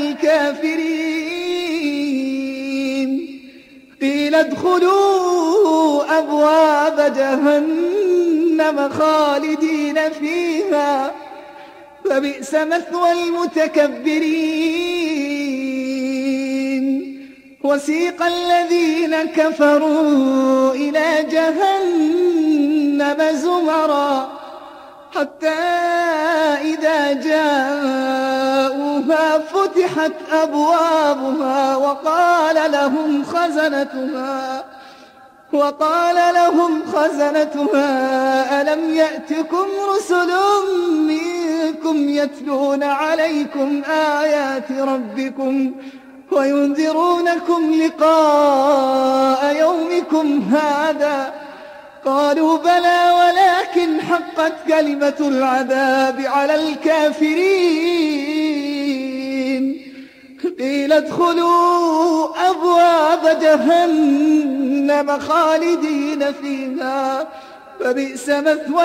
Speaker 3: الكافرين. قيل ادخلوا أبواب جهنم خالدين فيها فبئس مثوى المتكبرين وسيق الذين كفروا إلى جهنم زمرا حتى إذا جاءوها فتحت أبوابها وقال لهم خزنتها ألم يأتكم رسل منكم يتلون عليكم آيات ربكم وينذرونكم لقاء يومكم هذا قالوا بلى ولكن حقت كلمة العذاب على الكافرين قيل ادخلوا أبواب جهنم خالدين فيها فبئس مثوى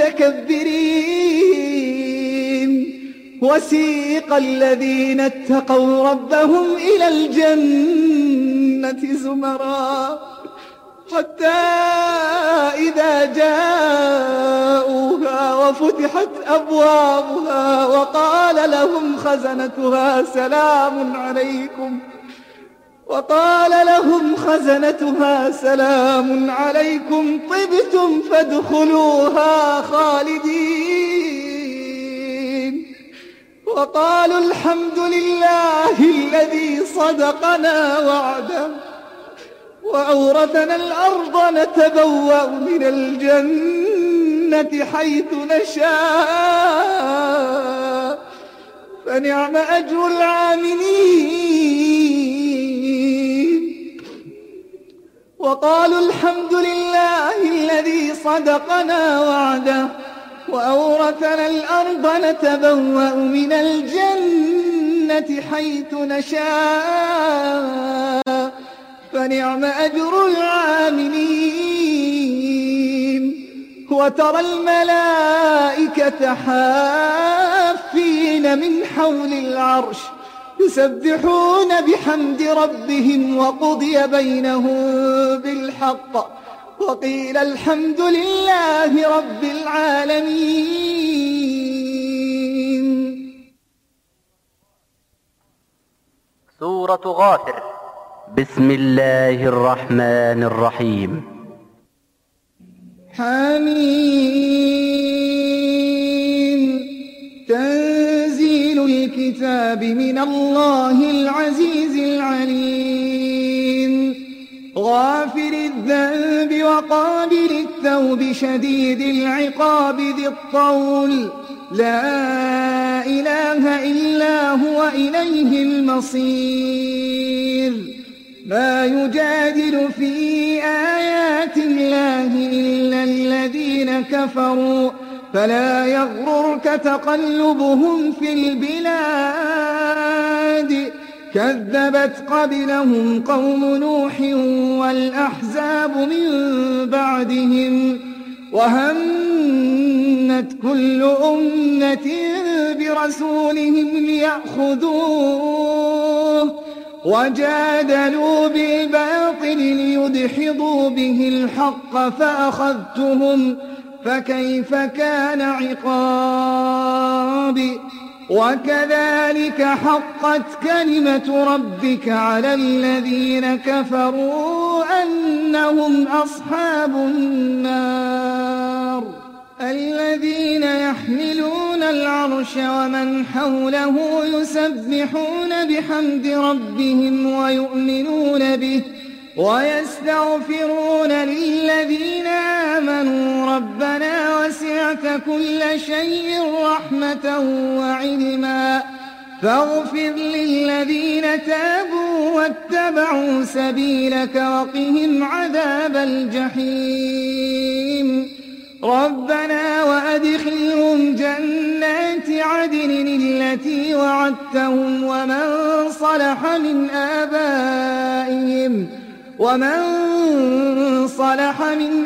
Speaker 3: المتكبرين وسيق الذين اتقوا ربهم إلى الجنة زمرا حتى إذا جاءوها وفتحت أبوابها وقال لهم خزنتها سلام عليكم طبتم فادخلوها خالدين وقالوا الحمد لله الذي صدقنا وعده وأورثنا الأرض نتبوأ من الجنة حيث نشاء فنعم أجر العاملين وقالوا الحمد لله الذي صدقنا وعده وأورثنا الأرض نتبوأ من الجنة حيث نشاء فنعم أجر العاملين وترى الملائكة حافين من حول العرش يسبحون بحمد ربهم وقضي بينهم بالحق وقيل الحمد لله رب العالمين.
Speaker 1: سورة غافر. بسم الله الرحمن الرحيم.
Speaker 3: حميم. تنزيل الكتاب من الله العزيز العليم. غافر الذنب وقابل التوب شديد العقاب ذي الطول لا إله إلا هو إليه المصير. ما يجادل في آيات الله إلا الذين كفروا فلا يغررك تقلبهم في البلاد. كذبت قبلهم قوم نوح والأحزاب من بعدهم وهمت كل أمة برسولهم ليأخذوه وجادلوا بالباطل ليدحضوا به الحق فأخذتهم فكيف كان عقاب. وكذلك حقت كلمة ربك على الذين كفروا أنهم أصحاب النار. الذين يحملون العرش ومن حوله يسبحون بحمد ربهم ويؤمنون به ويستغفرون للذين آمنوا ربنا وسعت كل شيء رحمة وعلما فاغفر للذين تابوا واتبعوا سبيلك وقهم عذاب الجحيم. ربنا وأدخلهم جنات عدن التي وعدتهم ومن صلح من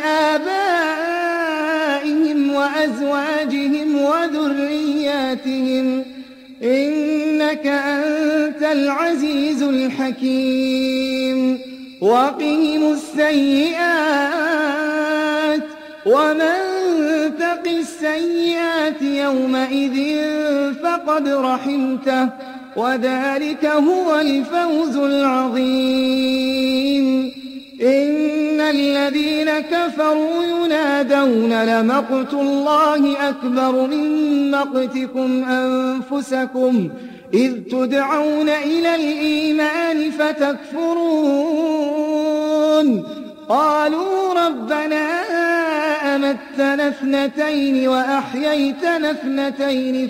Speaker 3: آبائهم وأزواجهم وذرياتهم إنك أنت العزيز الحكيم. وقهم السيئات ومن تق السيئات يومئذ فقد رحمته وذلك هو الفوز العظيم. إن الذين كفروا ينادون لمقت الله أكبر من مقتكم أنفسكم إذ تدعون إلى الإيمان فتكفرون. قالوا ربنا أمتنا اثنتين وأحييتنا اثنتين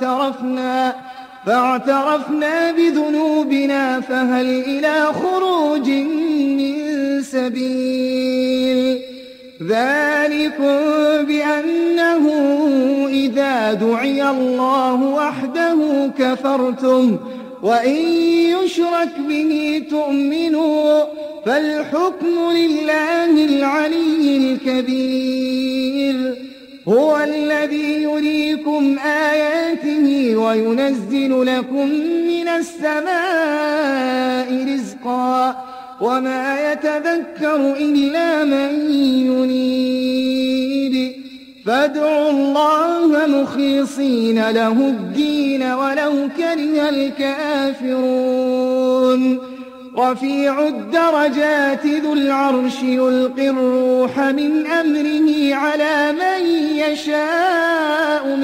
Speaker 3: فاعترفنا بذنوبنا فهل إلى خروج من سبيل. ذلكم بأنه إذا دعي الله وحده كفرتم وإن يشرك به تؤمنوا فالحكم لله العلي الكبير. هو الذي يريكم آياته وينزل لكم من السماء رزقا وما يتذكر إلا من ينيب. فادعوا الله مخلصين له الدين ولو كره الكافرون. رفيع الدرجات ذو العرش يلقي الروح من أمره على من يشاء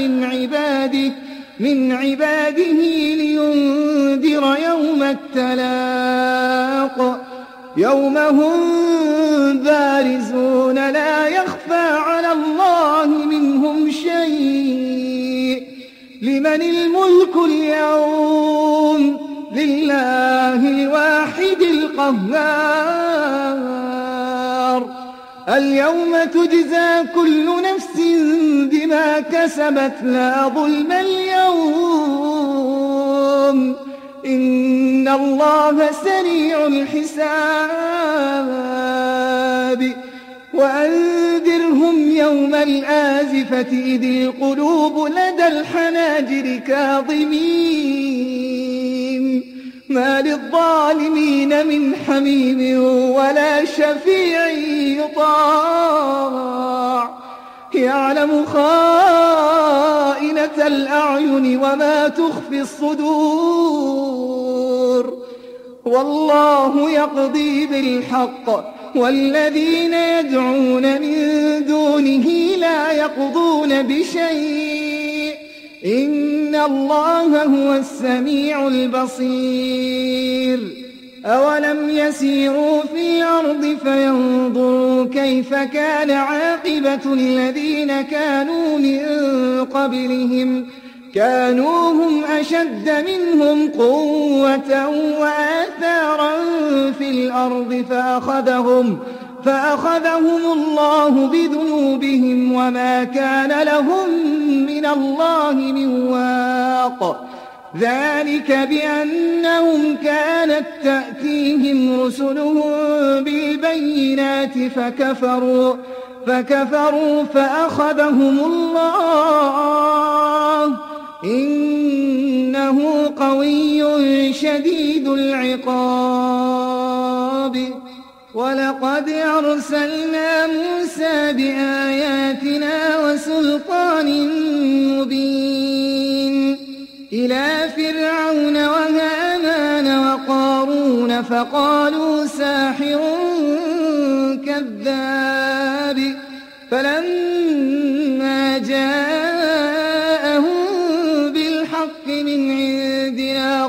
Speaker 3: من عباده لينذر يوم التلاق يوم هم بارزون لا يخفى على الله منهم شيء. لمن الملك اليوم؟ لله الواحد القهار. اليوم تجزى كل نفس بما كسبت لا ظلم اليوم إن الله سريع الحساب. وأنذرهم يوم الآزفة إذ القلوب لدى الحناجر كاظمين ما للظالمين من حميم ولا شفيع يطاع. يعلم خائنة الأعين وما تخفي الصدور. والله يقضي بالحق والذين يدعون من دونه لا يقضون بشيء إن الله هو السميع البصير. أولم يسيروا في الأرض فينظروا كيف كان عاقبة الذين كانوا من قبلهم كانوا هم أشد منهم قوة وآثارا في الأرض فأخذهم الله بذنوبهم وما كان لهم من الله من واق. ذلك بأنهم كانت تأتيهم رسلهم بالبينات فكفروا فأخذهم الله إنه قوي شديد العقاب. ولقد أرسلنا موسى بآياتنا وسلطان مبين إلى فرعون وهامان وقارون فقالوا ساحر كذاب. فلما جاءهم بالحق من عندنا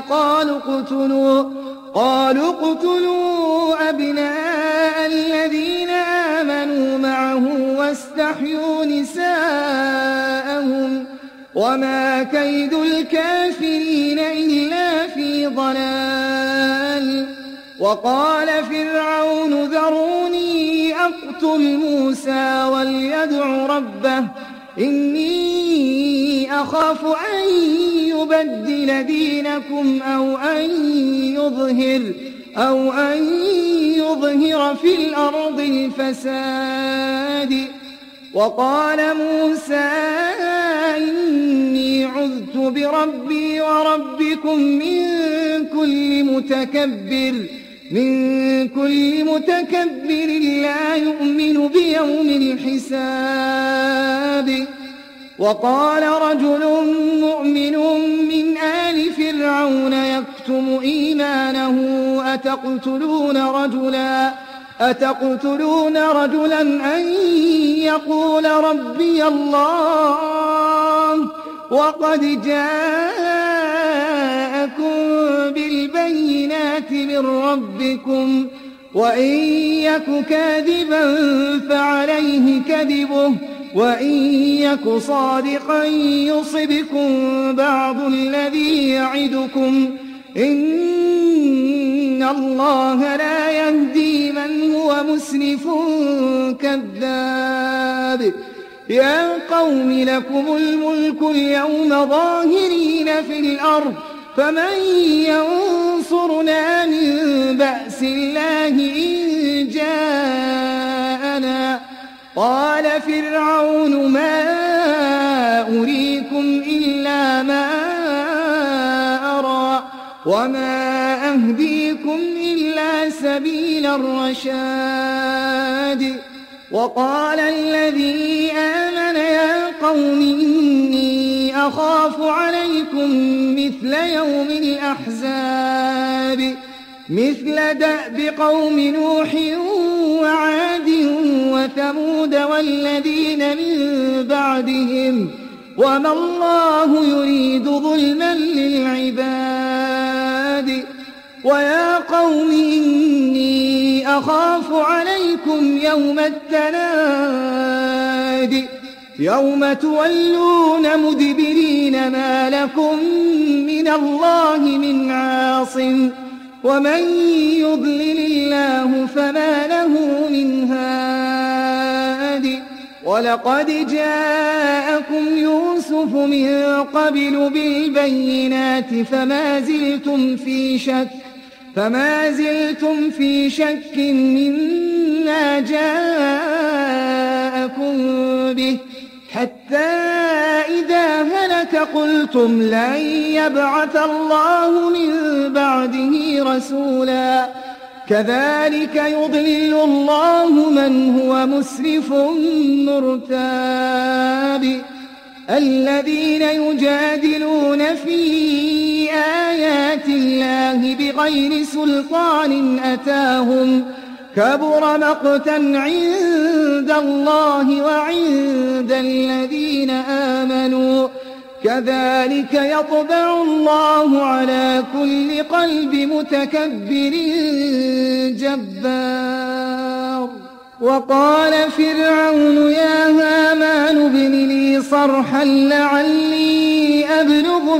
Speaker 3: قالوا اقتلوا أبناء الذين آمنوا معه واستحيوا نساءهم وما كيد الكافرين إلا في ضلال. وقال فرعون ذروني أقتل موسى وليدع ربه إني أخاف أن يبدل دينكم أو أن يظهر في الأرض الفساد. وقال موسى إني عذت بربي وربكم من كل متكبر لا يؤمن بيوم الحساب. وقال رجل مؤمن من آل فرعون يكتم إيمانه أتقتلون رجلا أن يقول ربي الله وقد جاءكم بالبينات من ربكم وإن يك كاذبا فعليه كذبه وإن يك صادقا يصبكم بعض الذي يعدكم إن الله لا يهدي من هو مسرف كذاب. يا قوم لكم الملك اليوم ظاهرين في الأرض فمن ينصرنا من بأس الله إن جاءنا. قال فرعون ما أريكم إلا ما أرى وما أهديكم إلا سبيل الرشاد. وقال الذي آمن يا قوم إني أخاف عليكم مثل يوم الأحزاب مثل دأب قوم نوح وعاد وثمود والذين من بعدهم وما الله يريد ظلما للعباد. ويا قوم إني أخاف عليكم يوم التناد يوم تولون مدبرين ما لكم من الله من عاصم ومن يضلل الله فما له من هاد. ولقد جاءكم يوسف من قبل بالبينات فما زلتم في شك مما جاءكم به حتى إذا هلك قلتم لن يبعث الله من بعده رسولا. كذلك يضلل الله من هو مسرف مرتاب. الذين يجادلون في آيات الله بغير سلطان أتاهم كبر مقتا عند الله وعند الذين آمنوا كذلك يطبع الله على كل قلب متكبر جبار. وقال فرعون يا هامان ابن لي صرحا لعلي أبلغ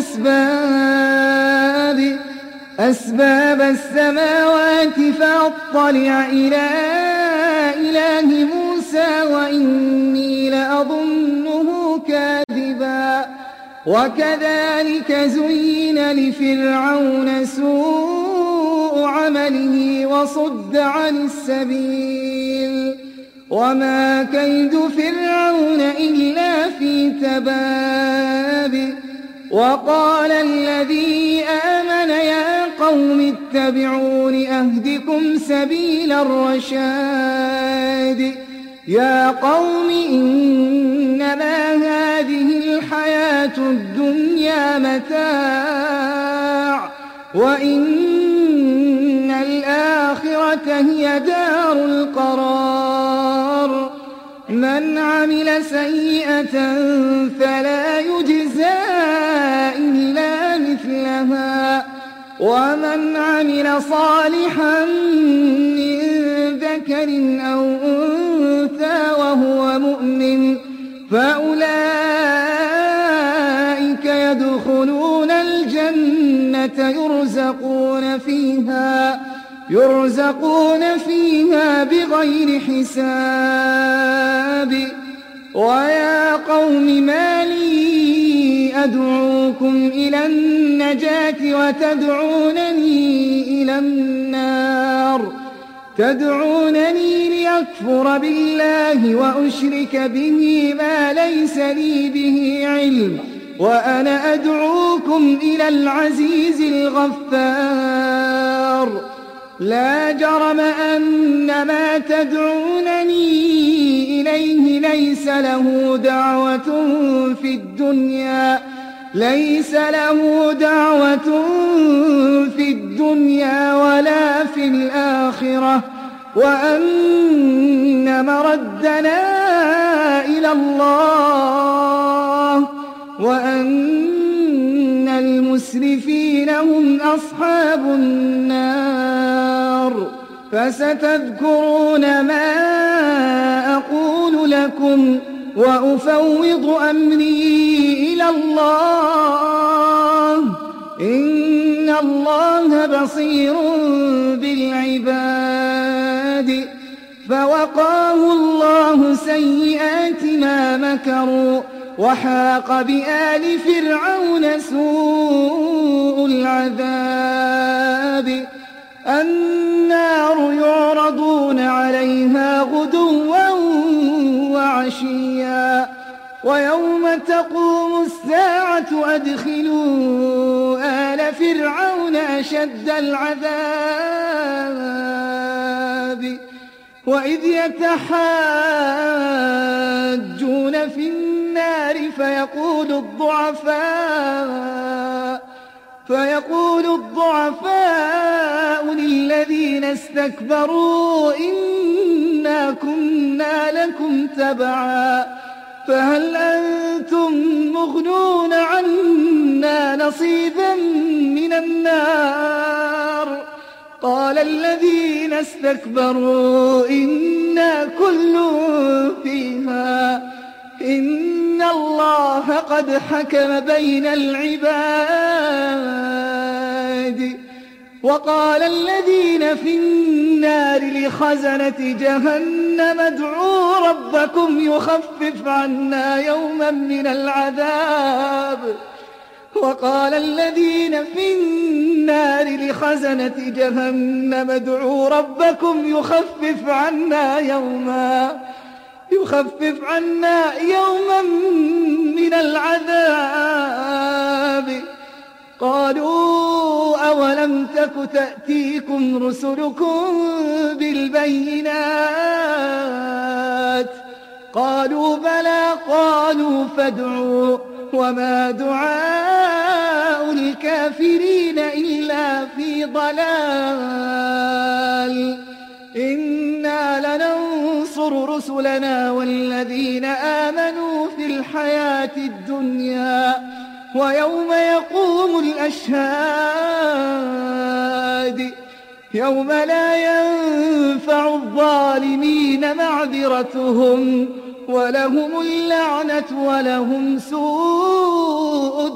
Speaker 3: أسباب السماوات فأطلع إلى إله موسى وإني لأظنه كاذبا. وكذلك زين لفرعون سوء عمله وصد عن السبيل وما كيد فرعون إلا في تباب. وقال الذي آمن يا قوم اتبعون أهدكم سبيل الرشاد. يا قوم إنما هذه الحياة الدنيا متاع وإن الآخرة هي دار القرار. من عمل سيئة فلا يجزى إلا مثلها ومن عمل صالحا من ذكر أو أنثى وهو مؤمن فأولئك يدخلون الجنة يرزقون فيها بغير حساب. ويا قوم ما لي أدعوكم إلى النجاة وتدعونني إلى النار تدعونني لأكفر بالله وأشرك به ما ليس لي به علم وأنا أدعوكم إلى العزيز الغفار. لا جرم أن ما تدعونني إليه ليس له دعوة في الدنيا ولا في الآخرة، وأن مردنا إلى الله، وأن المسرفين هم أصحاب النار. فستذكرون ما أقول لكم وأفوض أمري إلى الله، إن الله بصير بالعباد. فوقاه الله سيئات ما مكروا، وحاق بآل فرعون سوء العذاب. النار يعرضون عليها غدوا وعشيا، ويوم تقوم الساعة أدخلوا آل فرعون أشد العذاب. وإذ يتحاجون في النار فيقول الضعفاء للذين استكبروا إنا كنا لكم تبعا فهل أنتم مغنون عنا نصيبا من النار؟ قال الذين استكبروا إنا كل فيها إن الله قد حكم بين العباد. وقال الذين في النار لخزنة جهنم ادعوا ربكم يخفف عنا يوما من العذاب. وقال الذين في النار لخزنة جهنم ادعوا ربكم يخفف عنا يوما من العذاب. قالوا أولم تك تأتيكم رسلكم بالبينات؟ قالوا بلى. قالوا فادعوا وما دعاء الكافرين إلا في ضلال. إنا لننصر رسلنا والذين آمنوا في الحياة الدنيا ويوم يقوم الأشهاد، يوم لا ينفع الظالمين معذرتهم ولهم اللعنة ولهم سوء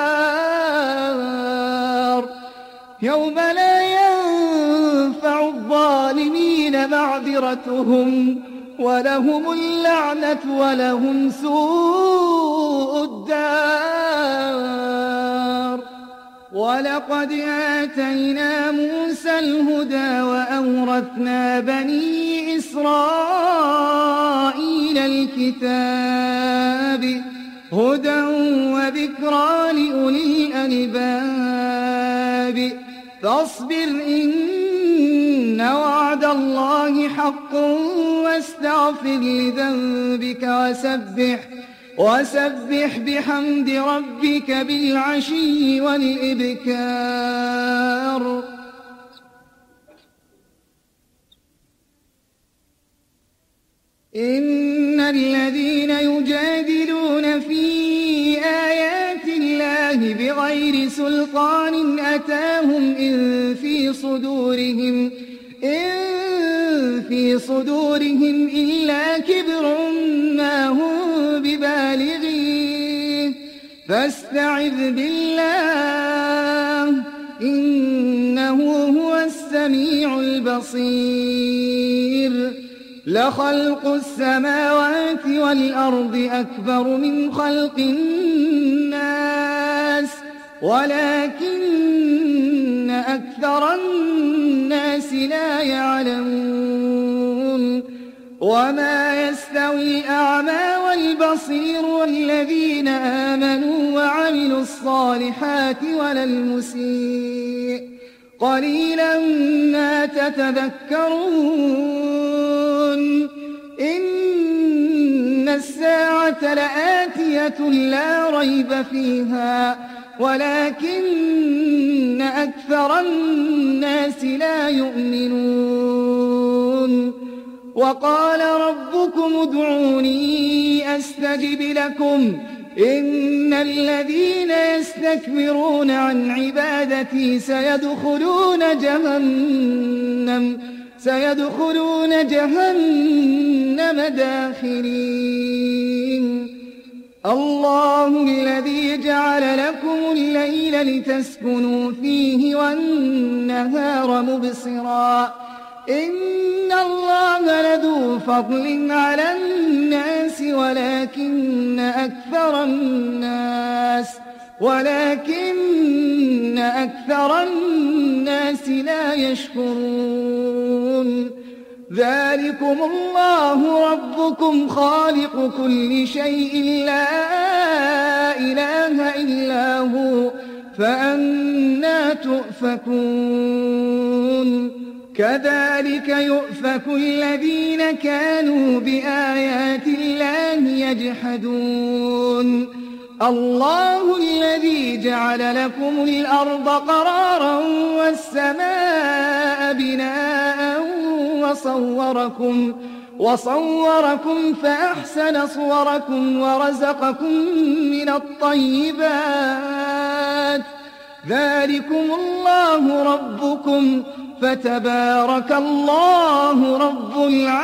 Speaker 3: الدار. يوم لا ينفع الظالمين معذرتهم ولهم اللعنة ولهم سوء الدار. ولقد آتينا موسى الهدى وأورثنا بني إسرائيل الكتاب هدى وذكرى لأولي الألباب. فاصبر إن وعد الله حق واستغفر لذنبك وسبح بحمد ربك بالعشي والإبكار. إن الذين يجادلون في آيات الله بغير سلطان أتاهم إن في صدورهم إلا كبر ما هم ببالغيه فاستعذ بالله إنه هو السميع البصير. لخلق السماوات والأرض أكبر من خلق الناس ولكن أكثر الناس لا يعلمون. وما يستوي الأعمى والبصير والذين آمنوا وعملوا الصالحات ولا المسيء قليلا ما تتذكرون إن الساعة لآتية لا ريب فيها ولكن أكثر الناس لا يؤمنون وقال ربكم ادعوني أستجب لكم إن الذين يستكبرون عن عبادتي سيدخلون جهنم داخرين الله الذي جعل لكم الليل لتسكنوا فيه والنهار مبصرا إن الله لذو فضل على الناس ولكن أكثر الناس لا يشكرون ذلكم الله ربكم خالق كل شيء لا إله إلا هو فأنى تؤفكون كذلك يؤفك الذين كانوا بآيات الله يجحدون الله الذي جعل لكم الأرض قرارا والسماء بناء وصوركم فأحسن صوركم ورزقكم من الطيبات ذلكم الله ربكم فتبارك الله رب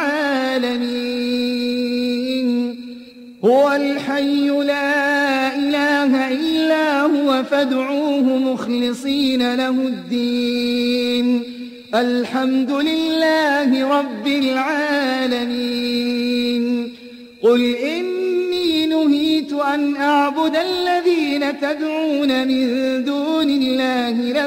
Speaker 3: العالمين هو الحي لا إله إلا هو فادعوه مخلصين له الدين الحمد لله رب العالمين قل إني نهيت أن أعبد الذين تدعون من دون الله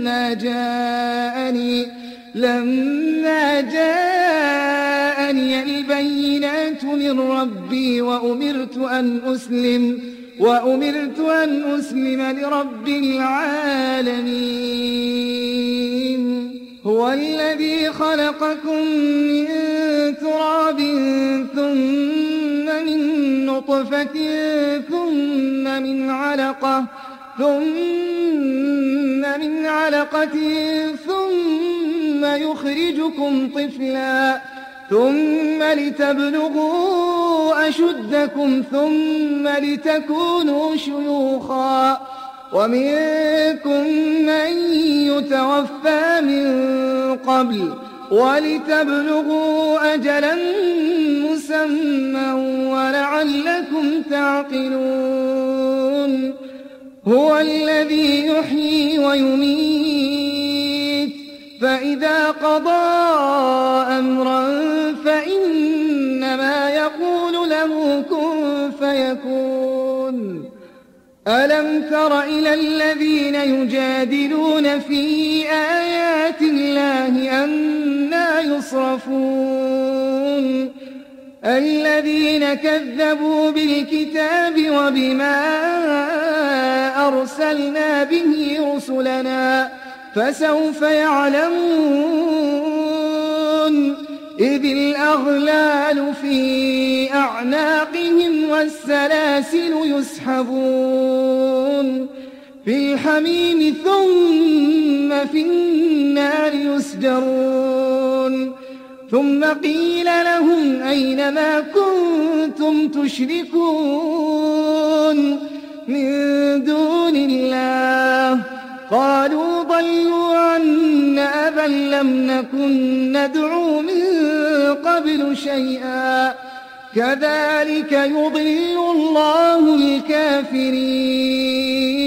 Speaker 3: لما جاءني البينات من ربي وأمرت أن أسلم لرب العالمين هو الذي خلقكم من تراب ثم من نطفة ثم من علقة ثم يخرجكم طفلا ثم لتبلغوا أشدكم ثم لتكونوا شيوخا ومنكم من يتوفى من قبل ولتبلغوا أجلا مسمى ولعلكم تعقلون هو الذي يحيي ويميت فإذا قضى أمرا فإنما يقول له كن فيكون ألم تر إلى الذين يجادلون في آيات الله أنى يصرفون الذين كذبوا بالكتاب وبما أرسلنا به رسلنا فسوف يعلمون إذ الأغلال في أعناقهم والسلاسل يسحبون في الحميم ثم في النار يسجرون ثم قيل لهم أين ما كنتم تشركون من دون الله قالوا ضلوا عنا بل لم نكن ندعو من قبل شيئا كذلك يضل الله الكافرين